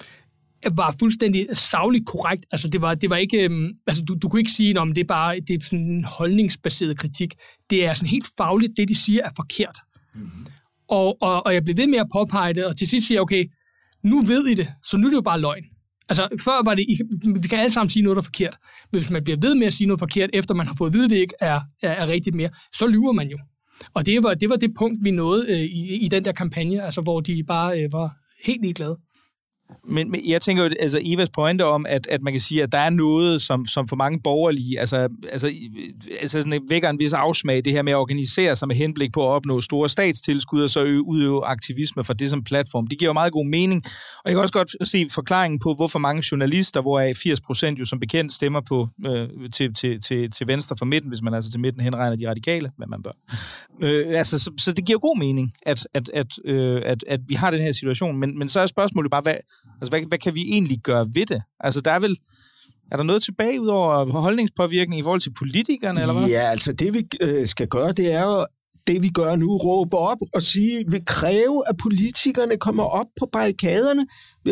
var fuldstændig sagligt korrekt. Altså det var det var ikke øhm, altså du, du kunne ikke sige, om det er bare det er sådan en holdningsbaseret kritik. Det er sådan helt fagligt, det de siger er forkert. Mm-hmm. Og, og og jeg blev ved med at påpege det, og til sidst siger jeg, okay, nu ved I det, så nu er det jo bare løgn. Altså før var det, vi kan alle sammen sige noget der er forkert, men hvis man bliver ved med at sige noget forkert, efter man har fået at vide, det ikke er, er, er rigtigt mere, så lyver man jo. Og det var det var det punkt vi nåede øh, i, i den der kampagne, altså hvor de bare øh, var helt ligeglade. Men, men jeg tænker jo, altså Evas pointe om, at, at man kan sige, at der er noget, som, som for mange borgerlige, altså, altså, altså sådan vækker en vis afsmag, det her med at organisere sig med henblik på at opnå store statstilskud, og så udøve aktivisme for det som platform. Det giver jo meget god mening, og jeg kan også godt se forklaringen på, hvorfor mange journalister, hvoraf firs procent jo som bekendt stemmer på øh, til, til, til, til venstre for midten, hvis man altså til midten henregner de radikale, hvad man bør. Øh, altså, så, så det giver god mening, at, at, at, øh, at, at vi har den her situation, men, men så er spørgsmålet bare, hvad Altså, hvad, hvad kan vi egentlig gøre ved det? Altså, der er vel... Er der noget tilbage ud over holdningspåvirkning i forhold til politikerne, eller hvad? Ja, altså, det vi øh, skal gøre, det er jo det, vi gør nu, råbe op og sige, vi kræve, at politikerne kommer op på barrikaderne.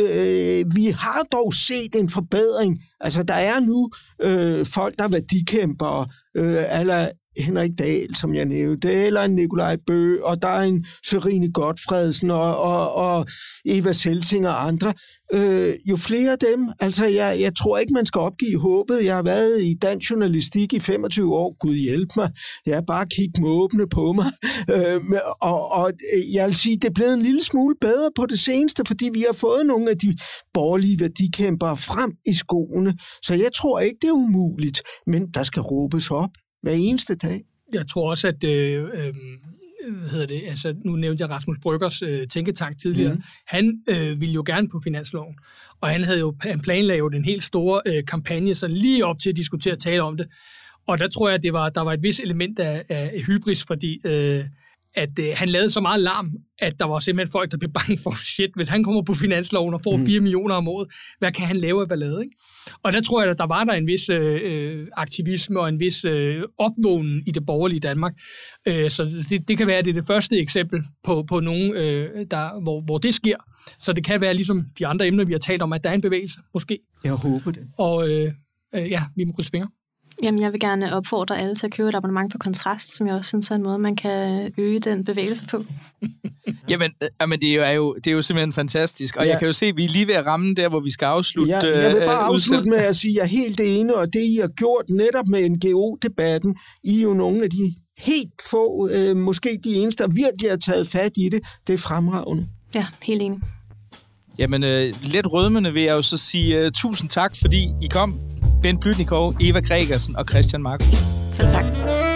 Øh, vi har dog set en forbedring. Altså, der er nu øh, folk, der er værdikæmpere, øh, eller Henrik Dahl, som jeg nævnte, eller en Nikolaj Bø, og der er en Sørine Gotfredsen, og, og, og Eva Selting og andre. Øh, jo flere af dem, altså jeg, jeg tror ikke, man skal opgive håbet. Jeg har været i dansk journalistik i femogtyve år. Gud hjælp mig. Jeg har bare kigget måbende på mig. Øh, og, og jeg vil sige, det er blevet en lille smule bedre på det seneste, fordi vi har fået nogle af de borgerlige værdikæmpere frem i skoene. Så jeg tror ikke, det er umuligt, men der skal råbes op hver eneste dag. Jeg tror også, at øh, øh, hvad hedder det, altså, nu nævnte jeg Rasmus Bryggers øh, tænketank tidligere. Mm. Han øh, ville jo gerne på finansloven, og han havde jo han planlagt en helt stor øh, kampagne, så lige op til at diskutere og tale om det. Og der tror jeg, at det var, der var et vis element af, af hybris, fordi øh, at øh, han lavede så meget larm, at der var simpelthen folk, der blev bange for, shit, hvis han kommer på finansloven og får fire millioner om året, hvad kan han lave af ballade, ikke? Og der tror jeg, at der var der en vis øh, aktivisme og en vis øh, opvågning i det borgerlige Danmark. Øh, så det, det kan være, at det er det første eksempel på, på nogen, øh, der, hvor, hvor det sker. Så det kan være ligesom de andre emner, vi har talt om, at der er en bevægelse, måske. Jeg håber det. Og øh, øh, ja, vi må krydse fingre. Jamen, jeg vil gerne opfordre alle til at købe et abonnement på Kontrast, som jeg også synes er en måde, man kan øge den bevægelse på. Jamen, jamen det, er jo, det er jo simpelthen fantastisk, og ja. Jeg kan jo se, at vi er lige ved at ramme der, hvor vi skal afslutte. Ja, jeg vil bare øh, afslutte med at sige, at jeg er helt enig, og det, I har gjort netop med N G O-debatten, I er jo nogle af de helt få, øh, måske de eneste, der virkelig har taget fat i det, det er fremragende. Ja, helt enig. Jamen, øh, lidt rødmende vil jeg jo så sige uh, tusind tak, fordi I kom. Bent Blytnikov, Eva Gregersen og Christian Markus. Selv tak.